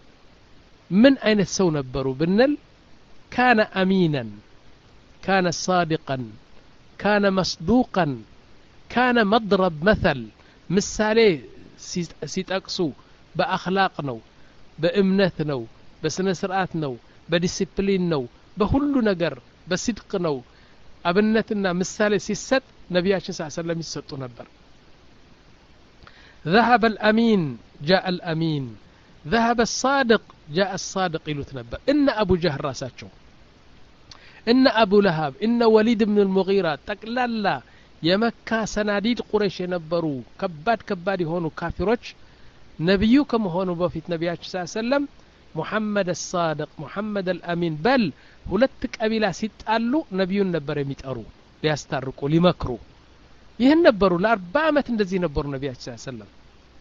Speaker 2: من اين سو نبروا بنل كان امينا كان صادقا كان مصدوقا كان مضرب مثل مثالي سيتقسو باخلاق نو بامنت نو بسنه سرعات نو بديسيبلين نو بكل ነገር በስድቅ ነው አብነትና ምሳሌ ሲሰጥ ነብያችን ሰለላሁ ዐለይሂ ወሰለም ይሰጡ ነበር ذهب الامين جاء الامين ذهب الصادق جاء الصادق يلوت نبر إن أبو جهل راساتشو إن أبو لهب إن وليد بن المغيرة تقلالا يمكا سناديد قريش ينبروا كباد كباد يهونوا كافروች نبيو كم هونوا بفيت نبياتش صلى الله عليه وسلم محمد الصادق محمد الأمين بل ሁለት ቀቢላ ሲጣሉ ነብዩን ነበር የሚጠሩ ሊያስታርቁ ሊመክሩ ይሄን ነበሩ ለ40 አመት እንደዚህ ነበሩ ነብያችን ሰለላሁ ዐለይሂ ወሰለም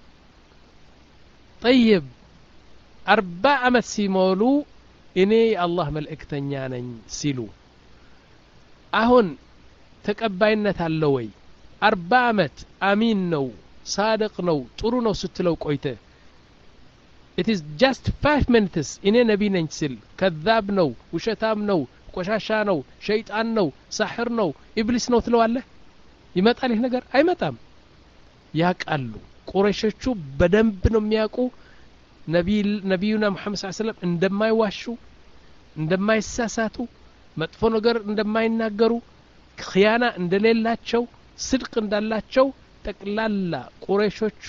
Speaker 2: طيب أربع አመት ሲሞሉ እኔ የአላህ መልእክተኛ ነኝ ሲሉ አሁን ተቀባይነት አለው ወይ أربع አመት አሚን ነው صادق ነው ጥሩ ነው ስትለው ቆይተ it is just five minutes እኔ ነብይ ነኝ ሲል ከذاب ነው ውሸታም ነው ቆሻሻ ነው ሸይጣን ነው ሳህር ነው ኢብሊስ ነው ትለዋለህ ይመጣል ይሄ ነገር አይመጣም ያቃሉ ቁረይሾቹ በደንብ ነው የሚያውቁ ነብይ ነብዩና መሐመድ ሰለላሁ ዐለይሂ ወሰለም እንደማይዋሹ እንደማይሳሳቱ መጥፎ ነገር እንደማይናገሩ ኺያና እንደሌላቸው ስድቅ እንዳላቸው ጠቅላላ ቁረይሾቹ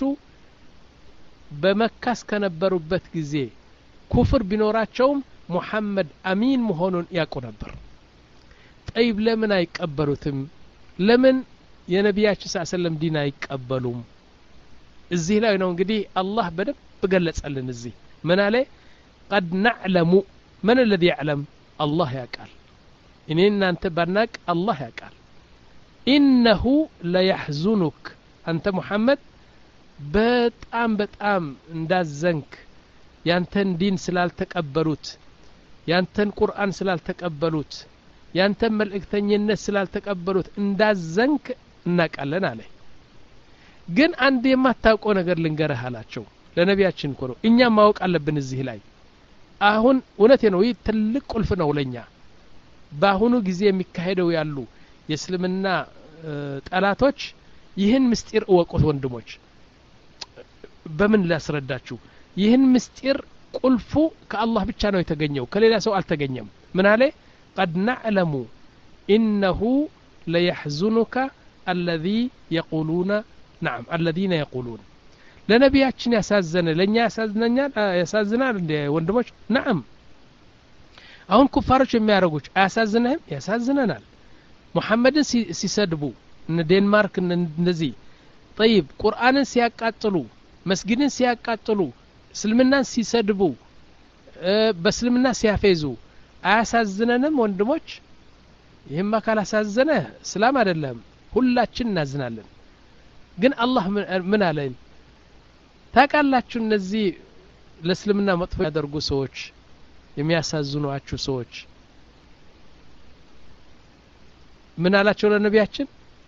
Speaker 2: በመካስ ከነበሩበት ጊዜ ኩፍር ቢኖራቸውም ሙሐመድ አሚን መሆኑን ያውቁ ነበር طيب ለምን አይቀበሉትም ለምን የነብያችን ሰለላሁ ዐለይሂ ወሰለም ዲን አይቀበሉም እዚህ ላይ ነው እንግዲህ አላህ በደንብ ገለጸልን እዚህ ምን አለ قد نعلم من الذي يعلم الله يقال إننا أنت بناك الله يقال إنه لا يحزنك أنت محمد በጣም በጣም እንዳዘንክ ያንተን ዲን ስላልተቀበሉት ያንተን ቁርአን ስላልተቀበሉት ያንተን መልእክተኝነት ስላልተቀበሉት እንዳዘንክ እናቃለን አለ ግን አንድ የማታውቀው ነገር ልንገርህ አላቸው ለነቢያችን እኮ ነው እኛ ማወቅ አለብን እዚህ ላይ አሁን እውነቴ ነው ይህ ትልቅ ቁልፍ ነው ለኛ በአሁኑ ጊዜ የሚካሄደው ያሉ የእስልምና ጠላቶች ይህን ምስጢር እወቁት ወንድሞች በምን ላስረዳችሁ ይህን ምስጢር ቁልፉ ከአላህ ብቻ ነው የተገኘው ከሌላ ሰው አልተገኘም ምን አለ قد نعلم انه ليحزنك الذي يقولون نعم الذين يقولون ለነቢያችን ያሳዘነ ለኛ ያሳዝነኛል ያሳዝናል እንደ ወንድሞች نعم አሁን ኩፋሮች የሚያረጉት አያሳዝነህም ያሳዝነናል ሙሐመድን ሲሰድቡ እነ ዴንማርክ እንደዚህ طيب ቁርአንን ሲያቃጥሉ መስጊድን ሲያቃጥሉ እስልምናን ሲሰድቡ በእስልምና ሲያፈዙ አያሳዝነንም ወንድሞች ይሄማ ካላሳዘነ እስላም አይደለም ሁላችን እናዝናለን ግን አላህ ምን አለን ታቃላችሁ እነዚህ ለእስልምና መጥፎ ያደርጉ ሰዎች የሚያሳዝኑአችሁ ሰዎች ምን አላቸው ለነቢያችን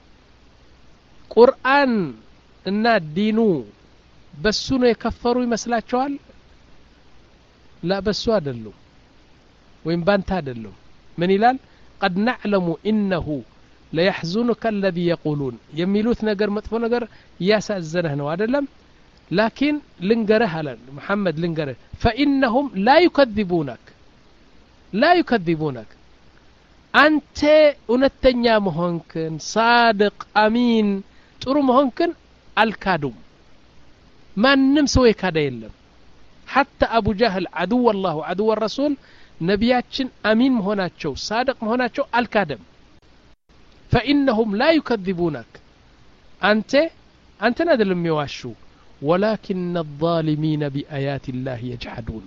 Speaker 2: ቁርአን እና ዲኑ በሱ ነው የከፈሩ ይመስላችኋል لا በሱ አይደለም ወይም ባንተ አይደለም ምን ይላል قد نعلم انه لا يحزنك الذي يقولون የሚሉት ነገር መጥፎ ነገር ያሳዘነህ ነው አይደለም لكن ልንገርህ አለ መሐመድ ልንገርህ فانهم لا يكذبونك لا يكذبونك አንተ እውነተኛ መሆንክን صادق አሚን ጥሩ መሆንክን አልካዱም ማንም ሰው የካደ የለም حتى ابو جهل عدو الله وعدو الرسول ነቢያችን አሚን መሆናቸው صادق መሆናቸው አልካደም فانهم لا يكذبونك انت انت አይደለም የሚዋሹ ولكن الظالمين بايات الله يجحدون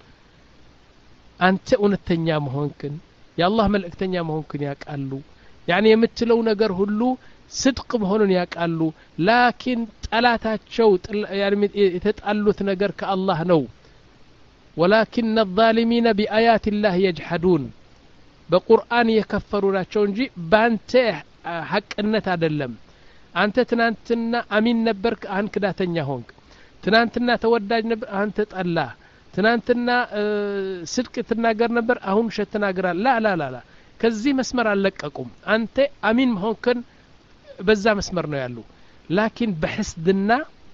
Speaker 2: አንተ እውነተኛ መሆንክን የአላህ መልእክተኛ መሆንክን ያቃሉ يعني የምትለው ነገር ሁሉ صدق መሆኑን ያቃሉ لكن ጠላታቸው يعني የተጣሉት ነገር ከአላህ ነው ولكن الظالمين بآيات الله يجحدون በቁርአን የከፈሩ ናቸው እንጂ ባንተ ሐቅነት አይደለም አንተ ትናንትና አሚን ነበርክ አሁን ክዳተኛ ሆንክ ትናንትና ተወዳጅ ነበር አሁን ተጣላ ትናንትና ስድቅ ትናገር ነበር አሁን ውሸት ትናገራለህ ላ ላ ላ ከዚህ መስመር አልለቀቁም አንተ አሚን መሆንክን በዛ መስመር ነው ያሉ لكن በሕስድና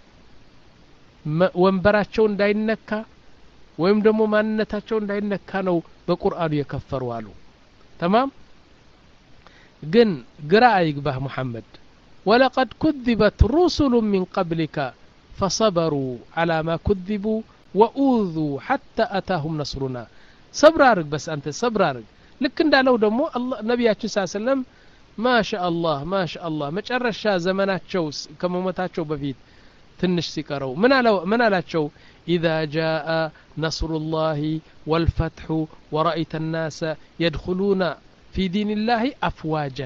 Speaker 2: ወንበራቸው እንዳይነካ ወይም ደግሞ ማንነታቸው እንዳይነካ ነው በቁርአኑ የከፈሩ አሉ تمام ግን ግራ አይግባህ محمد ولقد كذبت رسل من قبلك فصبروا على ما كذبوا وأوذوا حتى أتاهم نصرنا صبر أرق بس أنت صبر أرق لك إن دالو دمو الله نبياتي صلى الله عليه وسلم ما شاء الله ما شاء الله مجرشا زماناتشو كمومتاتشو بفيت تنش سيكرو من على من على تشو إذا جاء نصر الله والفتح ورأيت الناس يدخلون في دين الله أفواجا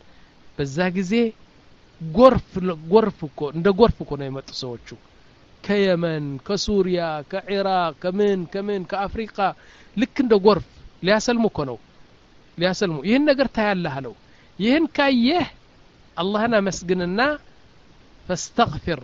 Speaker 2: بزاق غرف غرفكو عند غرفكو ነው የመጡ ሰዎቹ ከየመን ከሱሪያ ከኢራቅ ከምን ከምን ከአፍሪካ ልክ እንደ ጎርፍ ሊያሰልሙ እኮ ነው ሊያሰልሙ ይሄን ነገር ታያለህ አለው ይሄን ካየህ አላህና መስግንና فاستغفر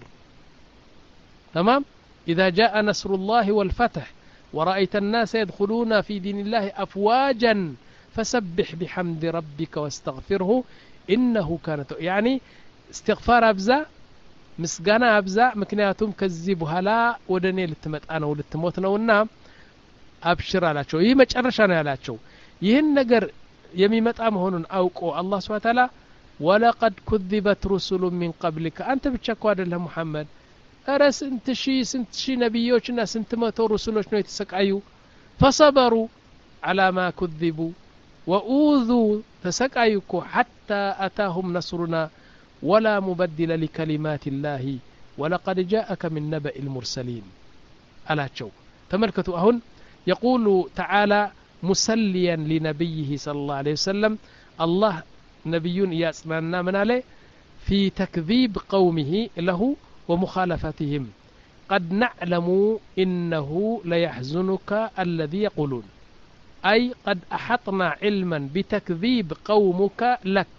Speaker 2: تمام إذا جاء نصر الله والفتح ورأيت الناس يدخلون في دين الله أفواجا فسبح بحمد ربك واستغفره إنه كان يعني استغفار أبزا مسقانا أبزا مكنياتهم كذبها لا ودني لتمت أنا ولتموت نونا أبشر على شو يمج أرشانا على شو يهن نجر يمي متأم هون أوكو الله سبحانه وتعالى ولقد كذبت رسل من قبلك أنت بتشكوا هذا محمد أرس انت شي سنت شي نبيوشنا سنت متو رسولوش نو يتسقايو فصبروا على ما كذبوا وأوذوا تسقايوكو حتى أتاهم نصرنا ولا مبدل لكلمات الله ولقد جاءك من نبأ المرسلين ألا تشو تملكتوا أهن يقول تعالى مسليا لنبيه صلى الله عليه وسلم الله نبي يسمعنا من عليه في تكذيب قومه له ومخالفتهم قد نعلم إنه ليحزنك الذي يقولون أي قد أحطنا علما بتكذيب قومك لك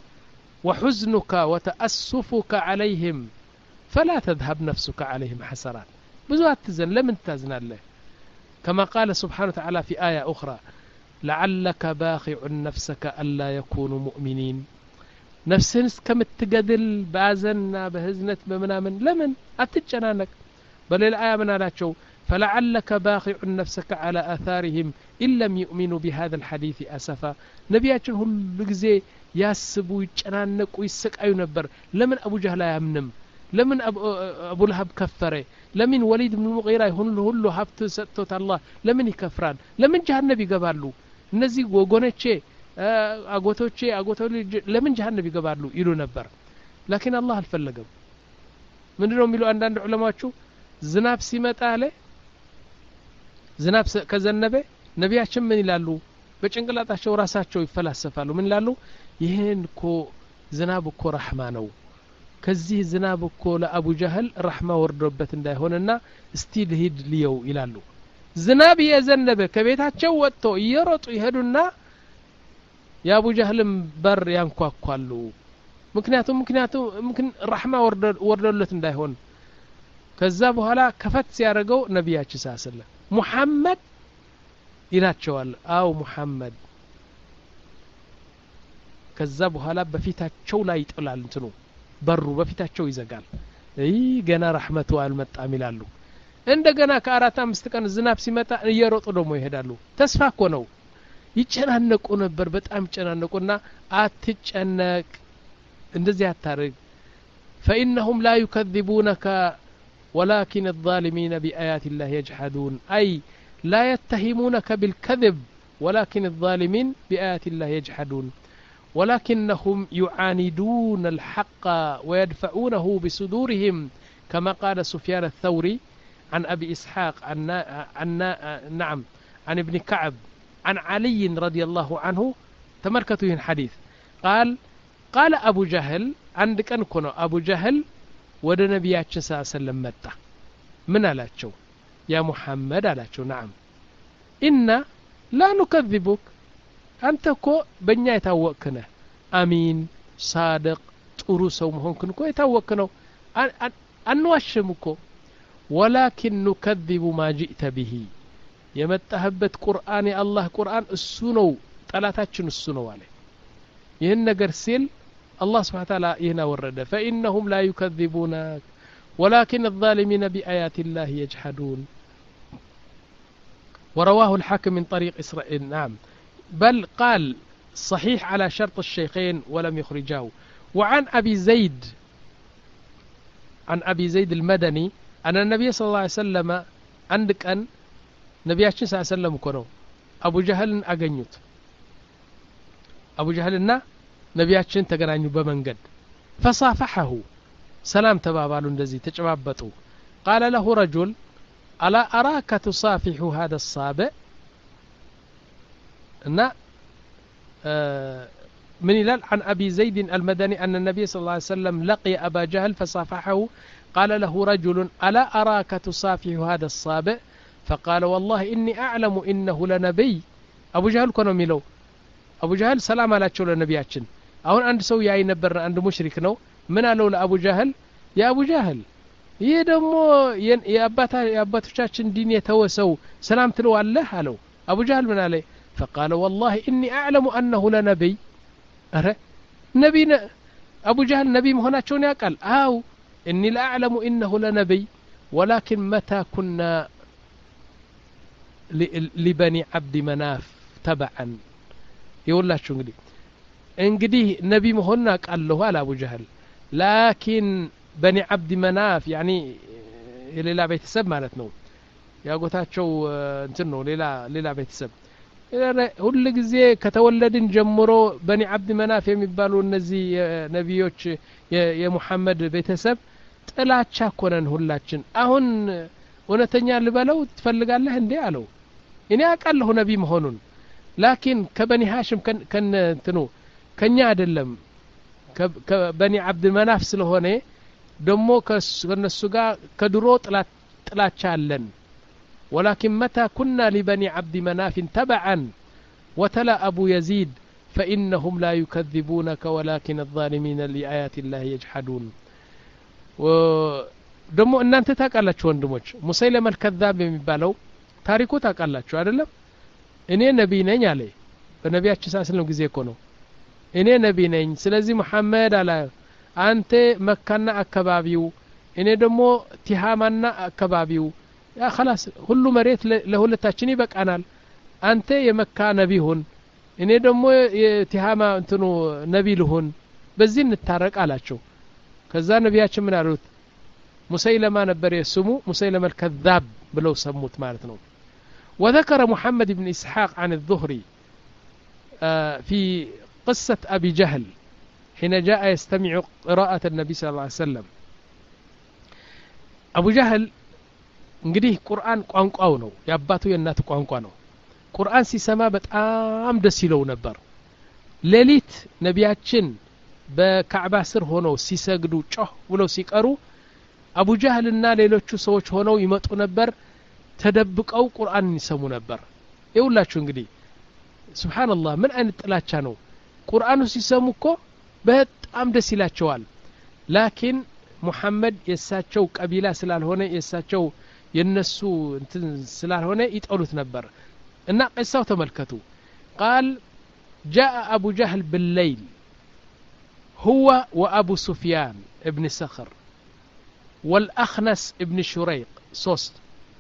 Speaker 2: وحزنك وتأسفك عليهم فلا تذهب نفسك عليهم حسرات بزوات تزن لمن تزن الله كما قال سبحانه وتعالى في آية أخرى لعلك باخع نفسك ألا يكونوا مؤمنين نفسن كم تجدل بازنا بهزنة بمنامن لمن أتجنانك بل الآية من على شو فلعلك باخع نفسك على آثارهم إن لم يؤمنوا بهذا الحديث أسفا نبياتنا هل لجزي ياسبوا يجنانك ويسقعوا نبر لمن أبو جهل يمنم لمن أبو, أبو لهب كفره لمن وليد بن المغيرة هل هل هبت ستوت الله لمن يكفران لمن جهنم يقبلوا نزي وقونتشي አጎቶቼ አጎቶ ለምን ጀሃነም ይገባሉ ይሉ ነበር لكن الله አልፈለገም ምንድነው የሚሉ አንዳንድ ዑለማዎቹ ዝናብ ሲመጣ አለ ዝናብ ከዘነበ ነቢያችን ምን ይላሉ በጭንቅላታቸው ራሳቸው ይፈላሰፋሉ ምን ይላሉ ይሄን እኮ ዝናብ እኮ ረህማ ነው ከዚህ ዝናብ እኮ ለአቡ ጀህል ረህማ ወርዶበት እንዳይሆንና እስቲ ልሂድ ልየው ይላሉ ዝናብ የዘነበ ከቤታቸው ወጥቶ እየሮጡ ይሄዱና የአቡ ጀህልም በር ያንኳኳሉ ምክንያቱም ምክንያቱም ምክን ረህማ ወርዶለት እንዳይሆን ከዛ በኋላ ከፈት ሲያደርገው ነብያችን ሰለላሁ ሙሐመድ ይላቸዋል አው ሙሐመድ ከዛ በኋላ በፊታቸው ላይ ይጥላል እንትኑ በሩ በፊታቸው ይዘጋል እይ ገና ረህመቱ አልመጣም ይላሉ እንደገና ከአራት አምስት ቀን ዝናብ ሲመጣ እየሮጡ ደግሞ ይሄዳሉ ተስፋ እኮ ነው ይጨናነቁ ነበር በጣም ይጨናነቁና አትጨነቅ እንደዚህ አታርግ فإنهم لا يكذبونك ولكن الظالمين بآيات الله يجحدون أي لا يتهمونك بالكذب ولكن الظالمين بآيات الله يجحدون ولكنهم يعاندون الحق ويدفعونه بصدورهم كما قال سفيان الثوري عن أبي إسحاق عن, عن نعم عن ابن كعب عن علي رضي الله عنه تمركته الحديث قال قال أبو جهل عندك أنكنا أبو جهل ود نبياتش صلى الله عليه وسلم متى من ألاتشو يا محمد ألاتشو نعم إنا لا نكذبك أنت كو بنيا يتوقنا أمين صادق تروسو مهنكن كو يتوقنا أنواشمكو ولكن نكذب ما جئت به يمتهبت قرآن الله قرآن السنو طلاتاچن السنو عليه ይህን ነገር ሲል الله سبحانه وتعالى هنا ورد فإنهم لا يكذبونك ولكن الظالمين بآيات الله يجحدون ورواه الحاكم من طريق إسرائيل نعم بل قال صحيح على شرط الشيخين ولم يخرجاه وعن أبي زيد عن أبي زيد المدني أن النبي صلى الله عليه وسلم አንድ ቀን ነቢያችን ሰለላሁ ዐለይሂ ወሰለም እኮ ነው አቡ ጀህልን አገኙት አቡ ጀህልና ነቢያችን ተገናኙ በመንገድ فصافحه سلام تبابالو እንደዚህ ተጨባበጡ قال له رجل الا اراك تصافح هذا الصابئ እና من هلال عن أبي زيد المدني أن النبي صلى الله عليه وسلم لقي أبا جهل فصافحه قال له رجل ألا أراك تصافح هذا الصابئ فقال والله إني أعلم إنه لنبي أبو جهل كانوا ميلو أبو جهل سلام على تشول النبياتشن أهون عند سوي أي نبر عند مشرك نو من قالوا لأبو جهل يا أبو جهل يدمو يا أبات يا أبات تشاتشن دين يتوسو سلام تلو الله هلو أبو جهل من عليه فقال والله إني أعلم أنه لنبي أره نبي أبو جهل نبي مهنا شون يقال أو إني لا أعلم إنه لنبي ولكن متى كنا لبني عبد مناف تبعا يقول لا شو نقدي انقديه نبي مهنا قال له على أبو جهل لكن بني عبد مناف يعني ليلا بيتسب مالتنا يا قوتاتشو انتنو ليلا ليلا بيتسب ሁሉ ጊዜ ከተወለድን ጀምሮ በኒ አብድ መናፍ የሚባሉ እነዚህ ነብዮች የሙሐመድ ቤተሰብ ጥላቻ ኮነን ሁላችን አሁን ወነተኛ ልበለው ትፈልጋለህ እንዴ አለው እኔ አቃለሁ ነብይ መሆኑን ላኪን ከበኒ ሃሽም ከነ እንትኑ ከኛ አይደለም ከበኒ አብድ መናፍ ስለሆነ ደሞ ከነሱ ጋር ከድሮ ጥላቻ አለን ولكن متى كنا لبني عبد مناف تبعا وتلا أبو يزيد فإنهم لا يكذبونك ولكن الظالمين لآيات الله يجحدون ودمو أن أنت تاقالاتشو وندموش مسيلم الكذاب يمبالو تاريكو تاقالاتشو عدلم إني نبي نين علي بنبي أتشسا سلم كزيكونو إني نبي نين سلزي محمد على أنت مكانا أكبابيو إني دمو تهامنا أكبابيو يا خلاص كل مريت له لتاچني بقانال انت يمكا نبي هون اني دمو تهاما انتو نبي لهون بزي نتارق አላቸው ከዛ ነቢያችን ምን አሉት ሙሰይለማ ነበር የስሙ ሙሰይለማ الكذاب ብለው ሰሙት ማለት ነው وذكر محمد بن اسحاق عن الظهري في قصة ابي جهل حين جاء يستمع قراءة النبي صلى الله عليه وسلم ابو جهل እንግዲህ ቁርአን ቋንቋው ነው ያባቱ የናቱ ቋንቋ ነው ቁርአን ሲሰማ በጣም ደስ ይለው ነበር ሌሊት ነቢያችን በካዕባ ስር ሆነው ሲሰግዱ ጮህ ብለው ሲቀሩ አቡ ጀህልና ሌሎቹ ሰዎች ሆነው ይመጡ ነበር ተደብቀው ቁርአንን ይሰሙ ነበር ይውላችሁ እንግዲህ ሱብሃንአላህ ምን አይነት ጥላቻ ነው ቁርአኑ ሲሰሙ እኮ በጣም ደስ ይላቸዋል ላኪን ሙሐመድ የሳቸው ቀቢላ ስላልሆነ የሳቸው የነሱ እንትን ስላልሆነ ይጠሉት ነበር እና قصاው ተመልከቱ قال جاء ابو جهل بالليل هو وابو سفيان ابن سخر والاخنس ابن شريق ሶስት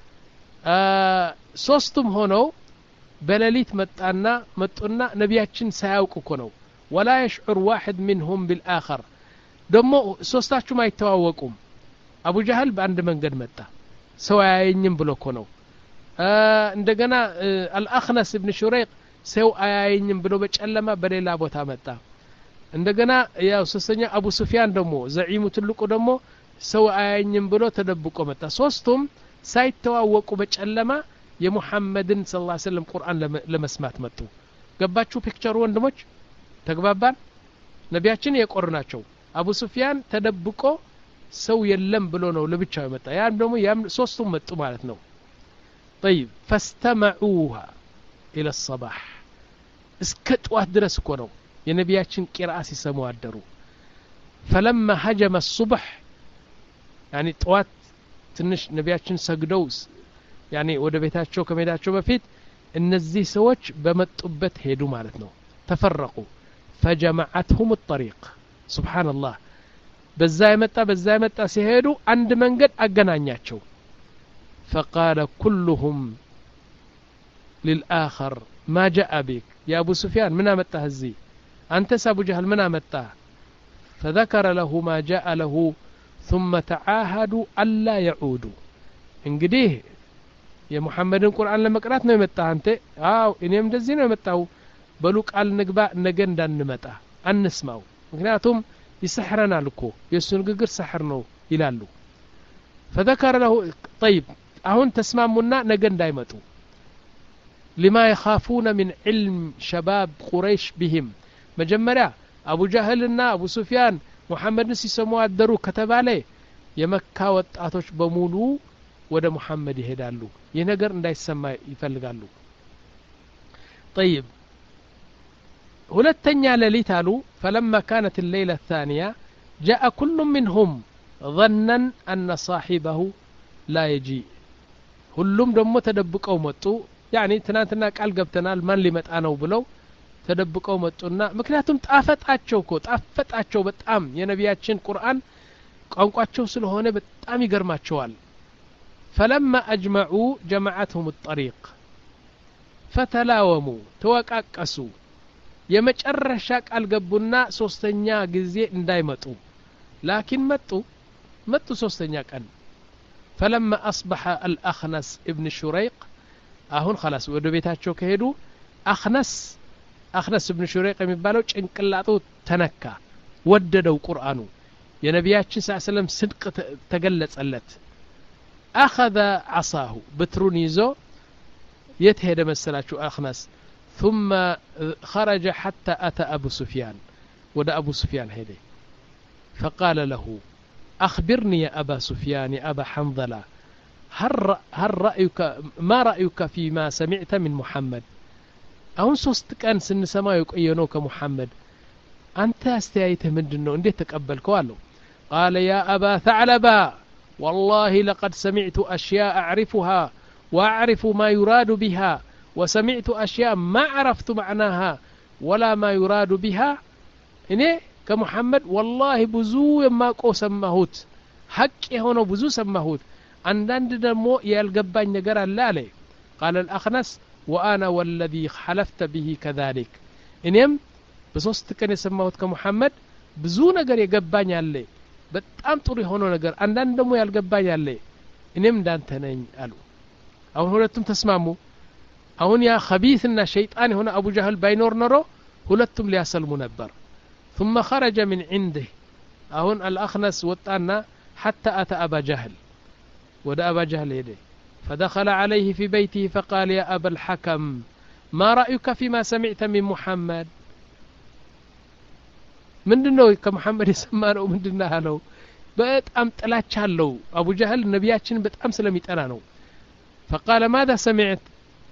Speaker 2: ሶስቱም ሆነው በሌሊት መጣና መጡና ነቢያችን ሳያውቁ እኮ ነው ولا يشعر واحد منهم بالاخر ደሞ ሶስታቹም አይተዋወቁም አቡ ጀህል በአንድ መንገድ መጣ ሰው አያየኝም ብሎ እኮ ነው እንደገና አልአኽነስ ኢብኑ ሹረይቅ ሰው አያየኝም ብሎ በጨለማ በሌላ ቦታ መጣ እንደገና ያው ሶስተኛ አቡ ሱፊያን ደሞ ዘዒሙ ትልቁ ደሞ ሰው አያየኝም ብሎ ተደብቆ መጣ ሶስቱም ሳይተዋወቁ በጨለማ የሙሐመድን ሰለላሁ ዐለይሂ ወሰለም ቁርአን ለመስማት መጡ ገባችሁ ፒክቸሩ ወንድሞች ተግባባን ነቢያችን የቆሩ ናቸው አቡ ሱፊያን ተደብቆ ሰው የለም ብሎ ነው ለብቻው መጣ ያም ደግሞ ያም ሶስቱም መጡ ማለት ነው طيب فاستمعوها الى الصباح اسكتوا درس እኮ ነው የነቢያችን ቂራአ ሲሰሙ አደሩ فلما هجم الصبح يعني طوات ትንሽ ነቢያችን ሰግደው يعني ወደ ቤታቸው ከመሄዳቸው በፊት እነዚህ ሰዎች በመጡበት ሄዱ ማለት ነው تفرقوا فجمعتهم الطريق سبحان الله በዛ የመጣ በዛ የመጣ ሲሄዱ አንድ መንገድ አገናኛቸው فقال كلهم للآخر ما جاء بك يا أبو سفيان من أمتها الزي أنت أبو جهل من أمتها فذكر له ما جاء له ثم تعاهدوا ألا يعودوا انقديه የሙሐመድን ቁርአን ለመቅራት ነው የመጣ አንተ አው እኔም እንደዚህ ነው የመጣው በሉ ቃል ንግባ ነገ እንዳንመጣ አንስማው ምክንያቱም ይስሕረናል እኮ የሱ ንግግር ሰሕር ነው ይላሉ فذكر له طيب አሁን ተስማሙና ነገ እንዳይመጡ لما يخافون من علم شباب قريش بهم መጀመሪያ አቡ ጃህልና አቡ ሱፊያን ሙሐመድን ሲሰሙ አደሩ ከተባለ የመካ ወጣቶች በሙሉ ወደ ሙሐመድ ይሄዳሉ ይህ ነገር እንዳይሰማ ይፈልጋሉ طيب ሁለተኛ ሌሊት አሉ فلما كانت الليلة الثانية جاء كل منهم ظنا أن صاحبه لا يجي ሁሉም ደግሞ ተደብቀው መጡ يعني ትናንትና ቃል ገብተናል ማን ሊመጣ ነው ብለው ተደብቀው መጡና ምክንያቱም ጣፈጣቸው እኮ ጣፈጣቸው በጣም የነቢያችን ቁርአን ቋንቋቸው ስለሆነ በጣም ይገርማቸዋል فلما أجمعوا جمعتهم الطريق فتلاوموا توقاقسوا የመጨረሻ ቃል ገቡና ሶስተኛ ጊዜ እንዳይመጡ لكن መጡ መጡ ሶስተኛ ቀን فلما أصبح الأخنس ابن شريق አሁን خلاص ወደ ቤታቸው ከሄዱ أخنس أخنس ابن شريق የሚባለው ጭንቅላቱ ተነካ ወደደው ቁርአኑ የነቢያችን ሰለላሁ ዐለይሂ ወሰለም ስድቅ ተገለጸለት أخذ عصاه بترون يزو يتهد مسلاችሁ أخنس ثم خرج حتى أتى أبو سفيان ودا أبو سفيان هيدي فقال له أخبرني يا أبا سفيان يا أبا حنظلة هل, هل رأيك ما رأيك فيما سمعت من محمد أهون سوست كان سن سما يقينوك محمد أنت استيايته من دنو انديه تقبلك والو قال يا أبا ثعلبا والله لقد سمعت أشياء أعرفها وأعرف ما يراد بها وسمعت أشياء ما عرفت معناها ولا ما يراد بها إني كمحمد والله بزو ما قو سمهوت حق هنا بزو سمهوت عندنا دمو يالقبان نقر اللالي قال الأخنس وأنا والذي حلفت به كذلك إنيم بصوست كان يسمهوت كمحمد بزو نقر يقبان يالي በጣም ጥሩ ሆኖ ነገር አንዳንድ ደግሞ ያልገባኝ ያለ እኔም እንዳንተ ነኝ አሉ አሁን ሁለቱም ተስማሙ አሁን ያ خبيثና ሸይጣን የሆነ አቡ ጃህል ባይኖር ኖሮ ሁለቱም ሊያሰልሙ ነበር ثم خرج من عنده አሁን الأخنس ወጣና حتى أتى أبا جهل ወደ أبا جهل ሄደ فدخل عليه في بيته فقال يا أبا الحكم ما رأيك فيما سمعت من محمد ምንድነው ከመሐመድ የሰማነው ምንድነው አለው በጣም ጥላቻ አለው አቡ ጃህል ነቢያችን በጣም ስለሚጠላ ነው فقال ماذا سمعت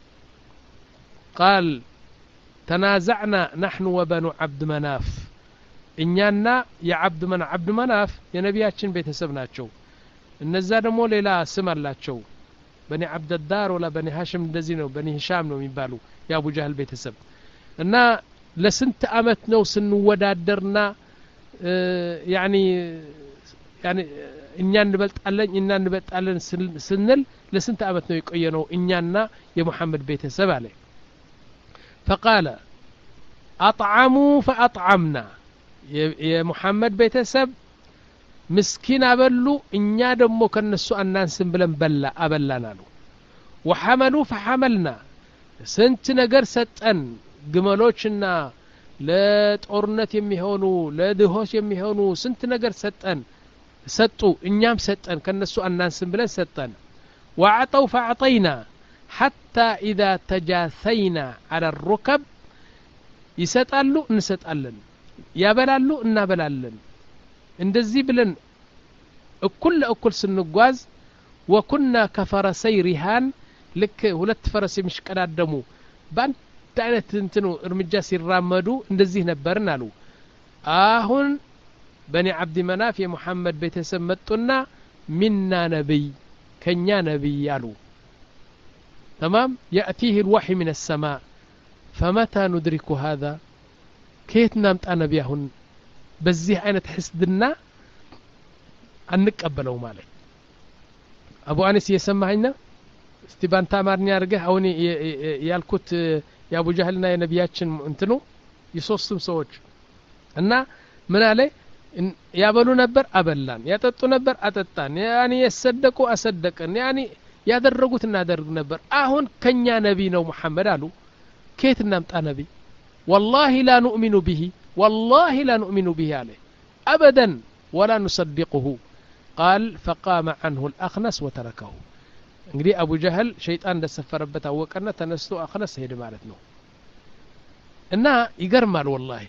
Speaker 2: قال تنازعنا نحن وبنو عبد مناف እኛና የዓብድ መን ዓብድ መናፍ የነቢያችን ቤተሰብ ናቸው እነዛ ደግሞ ሌላ ስም አላቸው በኒ አብደዳር ወላ በኒ ሃሽም እንደዚህ ነው በኒ ሂሻም ነው የሚባሉ የአቡ ጃህል ቤተሰብ እና ለስንት አመት ነው ስንወዳደርና ያኒ ያኒ እኛ እንበልጣለን እኛ እንበልጣለን ስንል ለስንት አመት ነው የቆየነው እኛና የሙሐመድ ቤተሰብ አለ فقال اطعموا فاطعمنا የሙሐመድ ቤተሰብ ምስኪን አበሉ እኛ ደግሞ ከነሱ አናንስም ብለን በላ አበላናሉ وحملوا فحملنا ስንት ነገር ሰጠን ግመሎችና ለጦርነት የሚሆኑ ለድሆች የሚሆኑ ስንት ነገር ሰጠን ሰጡ እኛም ሰጠን ከነሱ አናንስም ብለን ሰጠን وعطوا فاعطينا حتى اذا تجاثينا على الركب ይሰጣሉ እንሰጣለን ያበላሉ እናበላለን እንደዚህ ብለን እኩል ለእኩል ስንጓዝ وكنا كفرسي رهان لك ሁለት ፈረስ የሚሽቀዳደሙ ባንድ አይነት እንትኑ እርምጃ ሲራመዱ እንደዚህ ነበርን አሉ አሁን በኒ አብድ መናፍ የሙሐመድ ቤተሰብ መጡና ሚና ነብይ ከኛ ነብይ አሉ تمام ياتيه الوحي من السماء فمتى ندرك هذا كيف نمጣ ነብያሁን በዚህ አይነት ህስድና አንቀበለው ማለት አቡ አኒስ የሰማኸኝና እስቲ ባንታ ማርኛ አርገህ አሁን ያልኩት የአቡ ጃህልና የነቢያችን እንትኑ የሶስቱም ሰዎች እና ምን አለ ያበሉ ነበር አበላን ያጠጡ ነበር አጠጣን ያኒ የሰደቁ አሰደቀን ያኒ ያደረጉት እናደርግ ነበር አሁን ከኛ ነቢ ነው መሐመድ አሉ كيف نمጣ ነቢ والله لا نؤمن به والله لا نؤمن به عليه أبدا ولا نصدقه قال فقام عنه الأخنس وتركه እንግዲህ አቡ ጀህል ሸይጣን እንደሰፈረበት አወቀና ተነስቶ አخنስ ሄደ ማለት ነው እና ይገርማል والله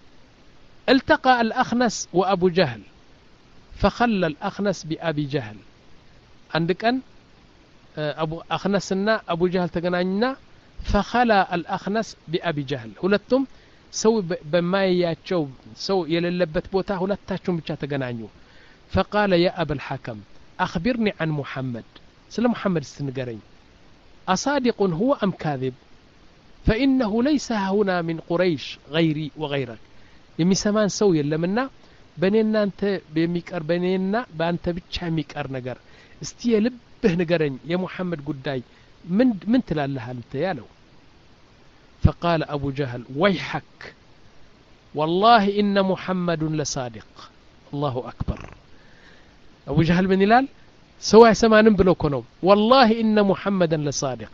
Speaker 2: التقى الأخنس وأبو جهل فخلى الأخنس بأبي جهل عندك أن أبو أخنسنا أبو جهل تجنانا فخلى الأخنس بأبي جهل ሁለቱም ሰው በማያያቸው ሰው የሌለበት ቦታ ሁለታቸውም ብቻ ተገናኙ فقال يا أبا الحكم أخبرني عن محمد سلام محمد استنقرين أصادق هو أم كاذب فإنه ليس هنا من قريش غيري وغيرك የሚሰማን ሰው የለምና በኔና አንተ በሚቀር በኔና በአንተ ብቻ የሚቀር ነገር እስቲ የልብህ ንገረኝ የሙሐመድ ጉዳይ ምን ምን ትላለህ አንተ ያለው فقال أبو جهل ويحك والله إن محمد لصادق الله أكبر أبو جهل من يلال سواء سمانن بلو كنو والله إن محمدا لصادق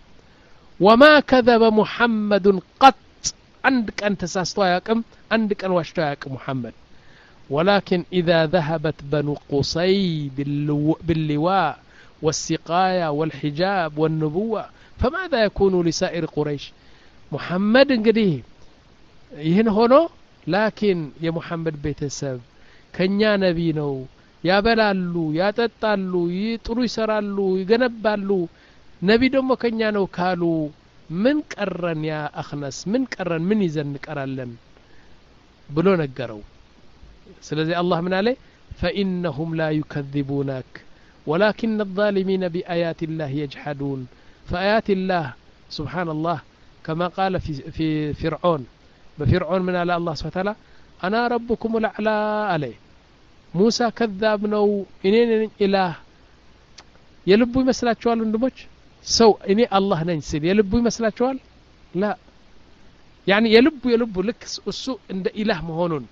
Speaker 2: وما كذب محمد قط عندك أنت ساستواياكم عندك أن واشتواياك محمد ولكن إذا ذهبت بنو قصي باللواء والسقاية والحجاب والنبوة فماذا يكون لسائر قريش محمد انقديه يهن هونو لكن يا محمد بيتسب كنيا نبينو يا بلالو يا تتالو يطرو يسرالو يغنبالو نبي دمو كنيا نو كالو من قرن يا أخنس من قرن من يزن قرالن بلو نقروا سلذي الله من عليه فإنهم لا يكذبونك ولكن الظالمين بآيات الله يجحدون فآيات الله سبحان الله كما قال في في فرعون بفرعون من على الله سبحانه وتعالى أنا ربكم الأعلى عليه موسى كذاب نو إنين إله يلبو يمسلات شوال اندمج سو إني الله ننسل يلبو يمسلات شوال لا يعني يلبو يلبو لك السوء عند إله مهونون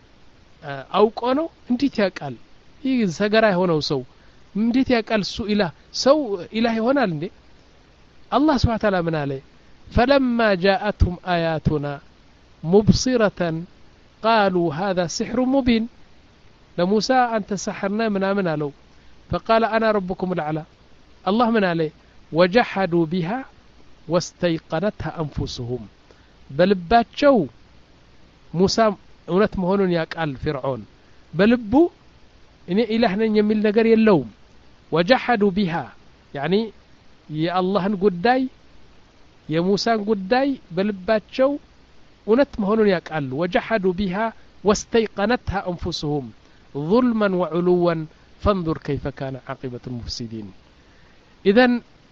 Speaker 2: أوقونه انتي تيقال يجي سقراي هونه سو እንዴት ያቃል እሱ ኢላህ ሰው ኢላህ ይሆናል እንዴ አላህ Subhanahu Wa Ta'ala ምን አለ فلما جاءتهم آياتنا مبصرة قالوا هذا سحر مبين لموسى أنت سحرنا من آمن له فقال أنا ربكم الأعلى الله من عليه وجحدوا بها واستيقنتها أنفسهم بلباتشو موسى እውነት መሆኑን ያቃል فرعون በልቡ እኔ ኢላህ ነኝ የሚል ነገር የለውም وجحدوا بها يعني يا الله ጉዳይ የሙሳን ጉዳይ በልባቸው እውነት መሆኑን ያቃሉ وجحدوا بها واستيقنتها أنفسهم ظلما وعلوا فانظر كيف كان عاقبة المفسدين إذن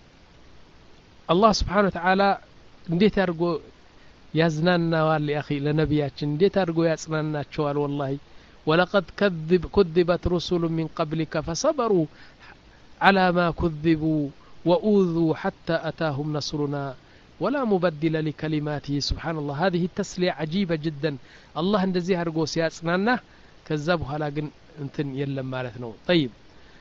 Speaker 2: الله سبحانه وتعالى እንዴት አድርጎ ያዝናናዋል يا أخي ለነቢያችን እንዴት አድርጎ ያጽናናቸዋል والله ولقد كذب كذبت رسل من قبلك فصبروا على ما كذبوا وأوذوا حتى أتاهم نصرنا ولا مبدل لكلماته سبحان الله هذه التسلية عجيبة جدا الله اندزي هرقو سياسنانا كذبها لكن انتن يلم مالتنا طيب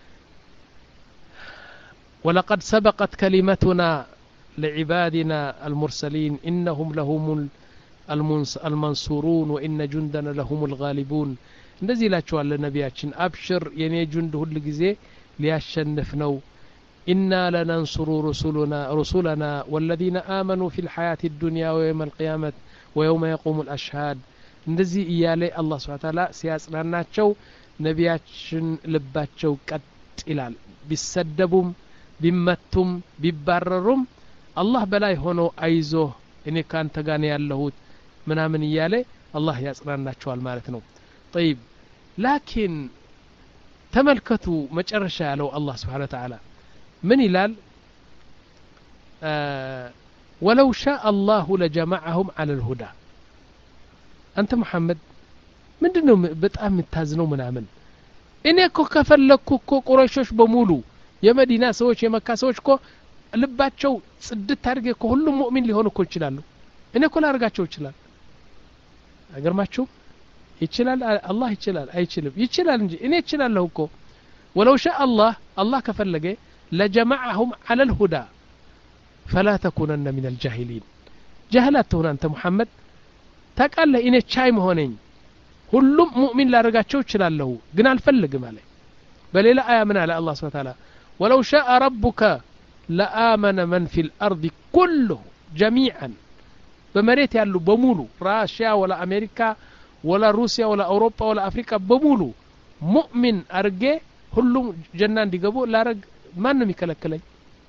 Speaker 2: ولقد سبقت كلمتنا لعبادنا المرسلين إنهم لهم المنصورون وإن جندنا لهم الغالبون እንደዚህ ላቸዋል ለነቢያችን አብሽር የኔ ጁንድ ሁሉ ጊዜ ሊያሸንፍ ነው إنا لننصر رسلنا رسلنا والذين آمنوا في الحياة الدنيا ويوم القيامة ويوم يقوم الأشهاد እንደዚህ እያለ አላህ Subhanahu Wa Ta'ala ሲያጽናናቸው ነቢያችን ልባቸው ቀጥ ይላል ቢሰደቡም ቢመቱም ቢባረሩም አላህ በላይ ሆኖ አይዞ እኔ ካንተ ጋር ነው ያለሁት ምናምን እያለ አላህ ያጽናናቸዋል ማለት ነው طيب لكن تملكتوا مجرشا لو الله سبحانه وتعالى من يلال آه ولو شاء الله لجمعهم على الهدى أنت محمد من دنو بتأم التازنو من عمل إني كو كفلكو كو قريشوش بمولو يا مدينة سوش يا مكة سوش كو لباتشو صدت تارجي كو كل مؤمن اللي هونو كل شلالو إني كل أرجعشو شلال أجر ما تشوف يشلال الله يشلال أي شلب يشلال نجي إني يشلال له كو ولو شاء الله الله كفلجه لجمعهم على الهدى فلا تكونن من الجاهلين جهلات هنا أنت محمد تقال إن الشاي مهونين ሁሉም ሙእሚን ላረጋቸው ይችላልው ግን አልፈልግም አለ በሌላ አያ ምን አለ አላህ Subhanahu Wa Ta'ala ولو شاء ربك لآمن من في الأرض كله جميعا በመሬት ያሉ በሙሉ ራሽያ ወላ አሜሪካ ወላ ሩሲያ ወላ አውሮፓ ወላ አፍሪካ በሙሉ ሙእሚን አርጌ ሁሉም ጀና እንዲገቡ ላረግ ማንም ይከለክለኝ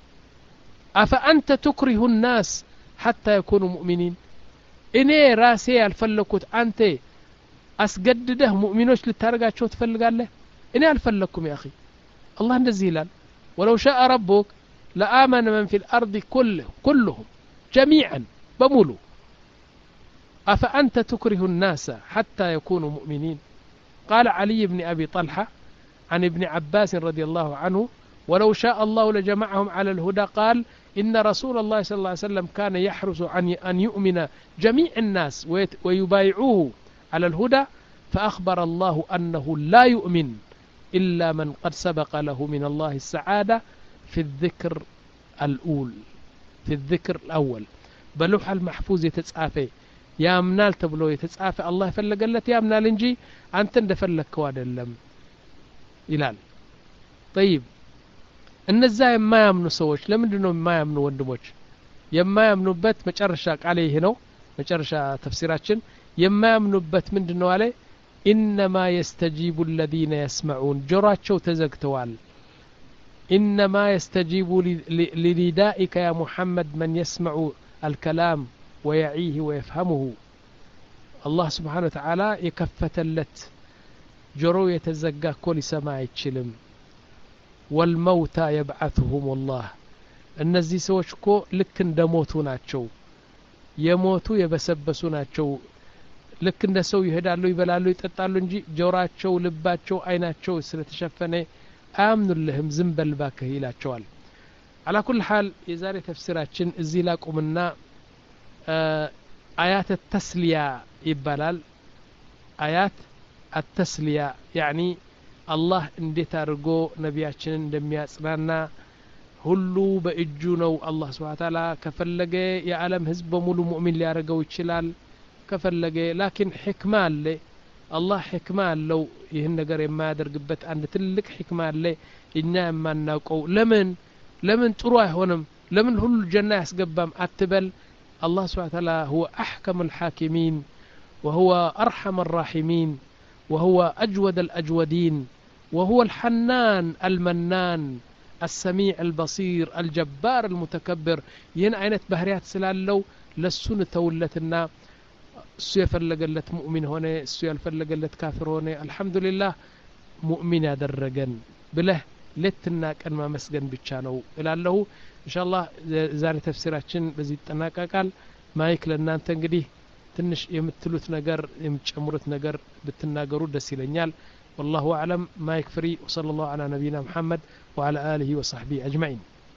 Speaker 2: أفأنت تكره الناس حتى يكونوا مؤمنين እኔ ራሴ ያልፈለኩት አንተ አስገድደህ ሙእሚኖች ልታረጋቸው ትፈልጋለህ እኔ አልፈለኩም يا اخي الله እንደዚህ ይላል ولو شاء ربك لآمن من في الأرض كله كلهم جميعا بمولو أفأنت تكره الناس حتى يكونوا مؤمنين قال علي بن أبي طلحة عن ابن عباس رضي الله عنه ولو شاء الله لجمعهم على الهدى قال إن رسول الله صلى الله عليه وسلم كان يحرص أن يؤمن جميع الناس ويبايعوه على الهدى فأخبر الله أنه لا يؤمن إلا من قد سبق له من الله السعادة في الذكر الأول في الذكر الأول بلوح المحفوظ يتسعافي يا منال تبلو يتسعافي الله فلقلت يا منال انجي أنت اندفلك كواد اللم إلال طيب النزا ما يمنو سوش لمن ما يمنو وندموش يما يمنو بت مجرشاك عليه نو مجرشا تفسيراتشن يما يمنو بت من دنو عليه إنما يستجيب الذين يسمعون جراتشو تزقتوال إنما يستجيب لندائك يا محمد من يسمع الكلام ويعيه ويفهمه الله سبحانه وتعالى يكفتلت جرو يتزقى كل سماع يتشلم والموتى يبعثهم الله النزي سوشكو لك اندموتو ناتشو يموتو يبسبسو ناتشو ልክ እንደ ሰው ይሄዳሉ ይበላሉ ይጠጣሉ እንጂ ጆራቸው ልባቸው አይናቸው ስለተሸፈነ አያምኑልህም ዝም በል ባክህ ይላቸዋል على كل حال የዛሬ ተፍሲራችን እዚህ ላቁምና አያት التسلية ይባላል አያት التسلية يعني الله እንዴት አድርጎ ነቢያችንን እንደሚያጽናና ሁሉ በእጁ ነው አላህ Subhanahu Wa Ta'ala ከፈለገ የዓለም ህዝብ በሙሉ ሙእሚን ሊያደርገው ይችላል ከፈለገ لكن حكمة አለ الله حكمة አለው ይህን ነገር የማያደርግበት አንድ ትልቅ حكمة አለ እኛ የማናውቀው ለምን ለምን ጥሩ አይሆንም ለምን ሁሉ ጀና ያስገባም አትበል الله سبحانه وتعالى هو أحكم الحاكمين وهو أرحم الراحمين وهو أجود الأجودين وهو الحنان المنان السميع البصير الجبار المتكبر ين عينت بهريات سلالو لسون تولتنا እሱ የፈለገለት ሙእሚን ሆነ እሱ ያልፈለገለት ካፊር ሆነ አልহামዱሊላህ ሙእሚን ያደረገን ብለህ ለትና ቀን ማመስገን ብቻ ነው እላለሁ ኢንሻአላህ ዛሬ ተፍሲራችን በዚህ ተጠናቀቃል ማይክ ለእናንተ እንግዲህ ትንሽ የምትሉት ነገር የምትጨምሩት ነገር ብትናገሩ ደስ ይለኛል والله اعلم مايك فري وصلى الله على نبينا محمد وعلى اله وصحبه اجمعين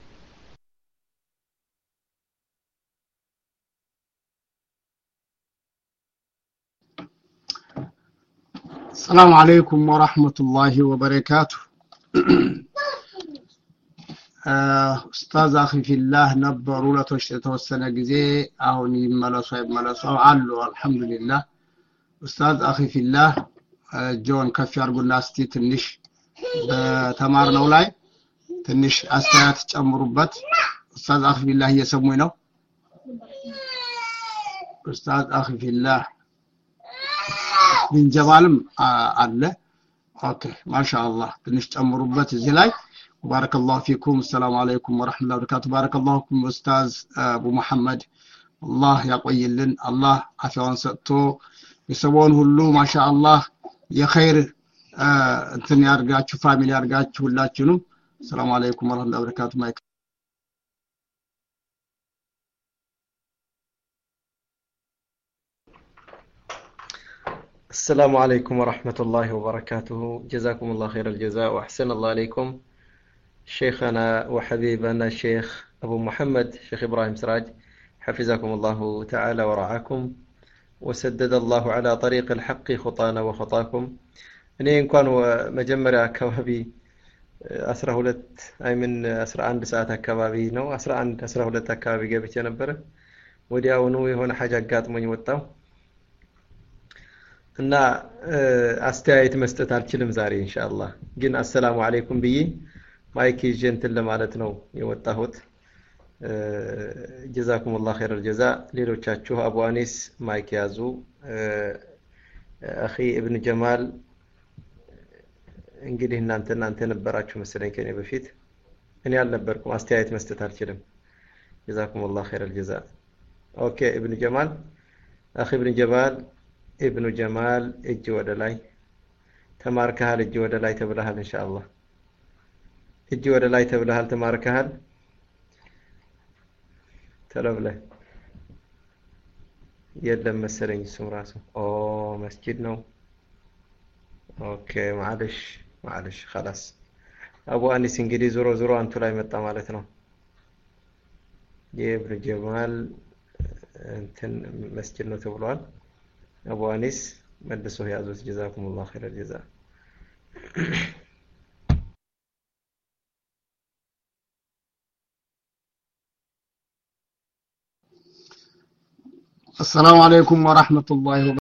Speaker 3: السلام عليكم ورحمة الله وبركاته أستاذ أخي في الله نبروا لتوسنا جزي أهون يملسوا يملسوا علوا الحمد لله أستاذ أخي في الله جون كفي أرجو الناس تنش تمارنا ولاي تنش أستاذ تأمربت أستاذ أخي في الله يسمونه أستاذ أخي في الله من جبالم على اوكي ما شاء الله تنش تأمربت زلاي بارك الله فيكم السلام عليكم ورحمة الله وبركاته بارك الله فيكم أستاذ أبو محمد الله يقوي لنا الله عفوا سأتو يسوون هلو ما شاء الله يا خير انتن يارجعوا فاميلي يارجعوا ولا شنو السلام عليكم ورحمة الله وبركاته مايك
Speaker 4: السلام عليكم ورحمة الله وبركاته جزاكم الله خير الجزاء وأحسن الله عليكم شيخنا وحبيبنا الشيخ أبو محمد شيخ إبراهيم سراج حفظكم الله تعالى ورعاكم وسدد الله على طريق الحق خطانا وخطاكم እኔ እንኳን መጀመሪያ አካባቢ አስራ ሁለት አይ ምን አስራ አንድ ሰዓት አካባቢ ነው አስራ አንድ አስራ ሁለት አካባቢ ገብቼ ነበር ወዲያውኑ የሆነ ሐጃ አጋጥሞኝ ወጣው እና አስተያየት መስጠት አልችልም ዛሬ ኢንሻአላህ ግን አሰላሙ አለይኩም ብዬ ማይክ ጀንትን ለማለት ነው የወጣሁት ጀዛኩሙላህ ኸይረል ጀዛ ሌሎቻችሁ አቡ አኒስ ማይክ ያዙ አኺ ኢብኑ ጀማል እንግዲህ እናንተ እናንተ ነበራችሁ መሰለኝ ከኔ በፊት እኔ አልነበርኩም አስተያየት መስጠት አልችልም ጀዛኩሙላህ ኸይረል ጀዛ ኦኬ ኢብኑ ጀማል አኺ ኢብኑ ጀማል ኢብኑ ጀማል እጅ ወደ ላይ ተማርከሃል እጅ ወደ ላይ ተብለሃል ኢንሻአላህ እጅ ወደ ላይ ተብለሃል ተማርከሃል ተለብለ የለም መሰለኝ እሱም ራሱ ኦ መስጂድ ነው ኦኬ معلش معلش خلاص አቡ አኒስ እንግዲህ ዞሮ ዞሮ አንቱ ላይ መጣ ማለት ነው የኢብኑ ጀማል እንትን መስጂድ ነው ተብሏል አቡ አኒስ መልሶ ያዙት ጀዛኩሙላህ ኸይረል ጀዛ
Speaker 3: السلام عليكم ورحمة الله وبركاته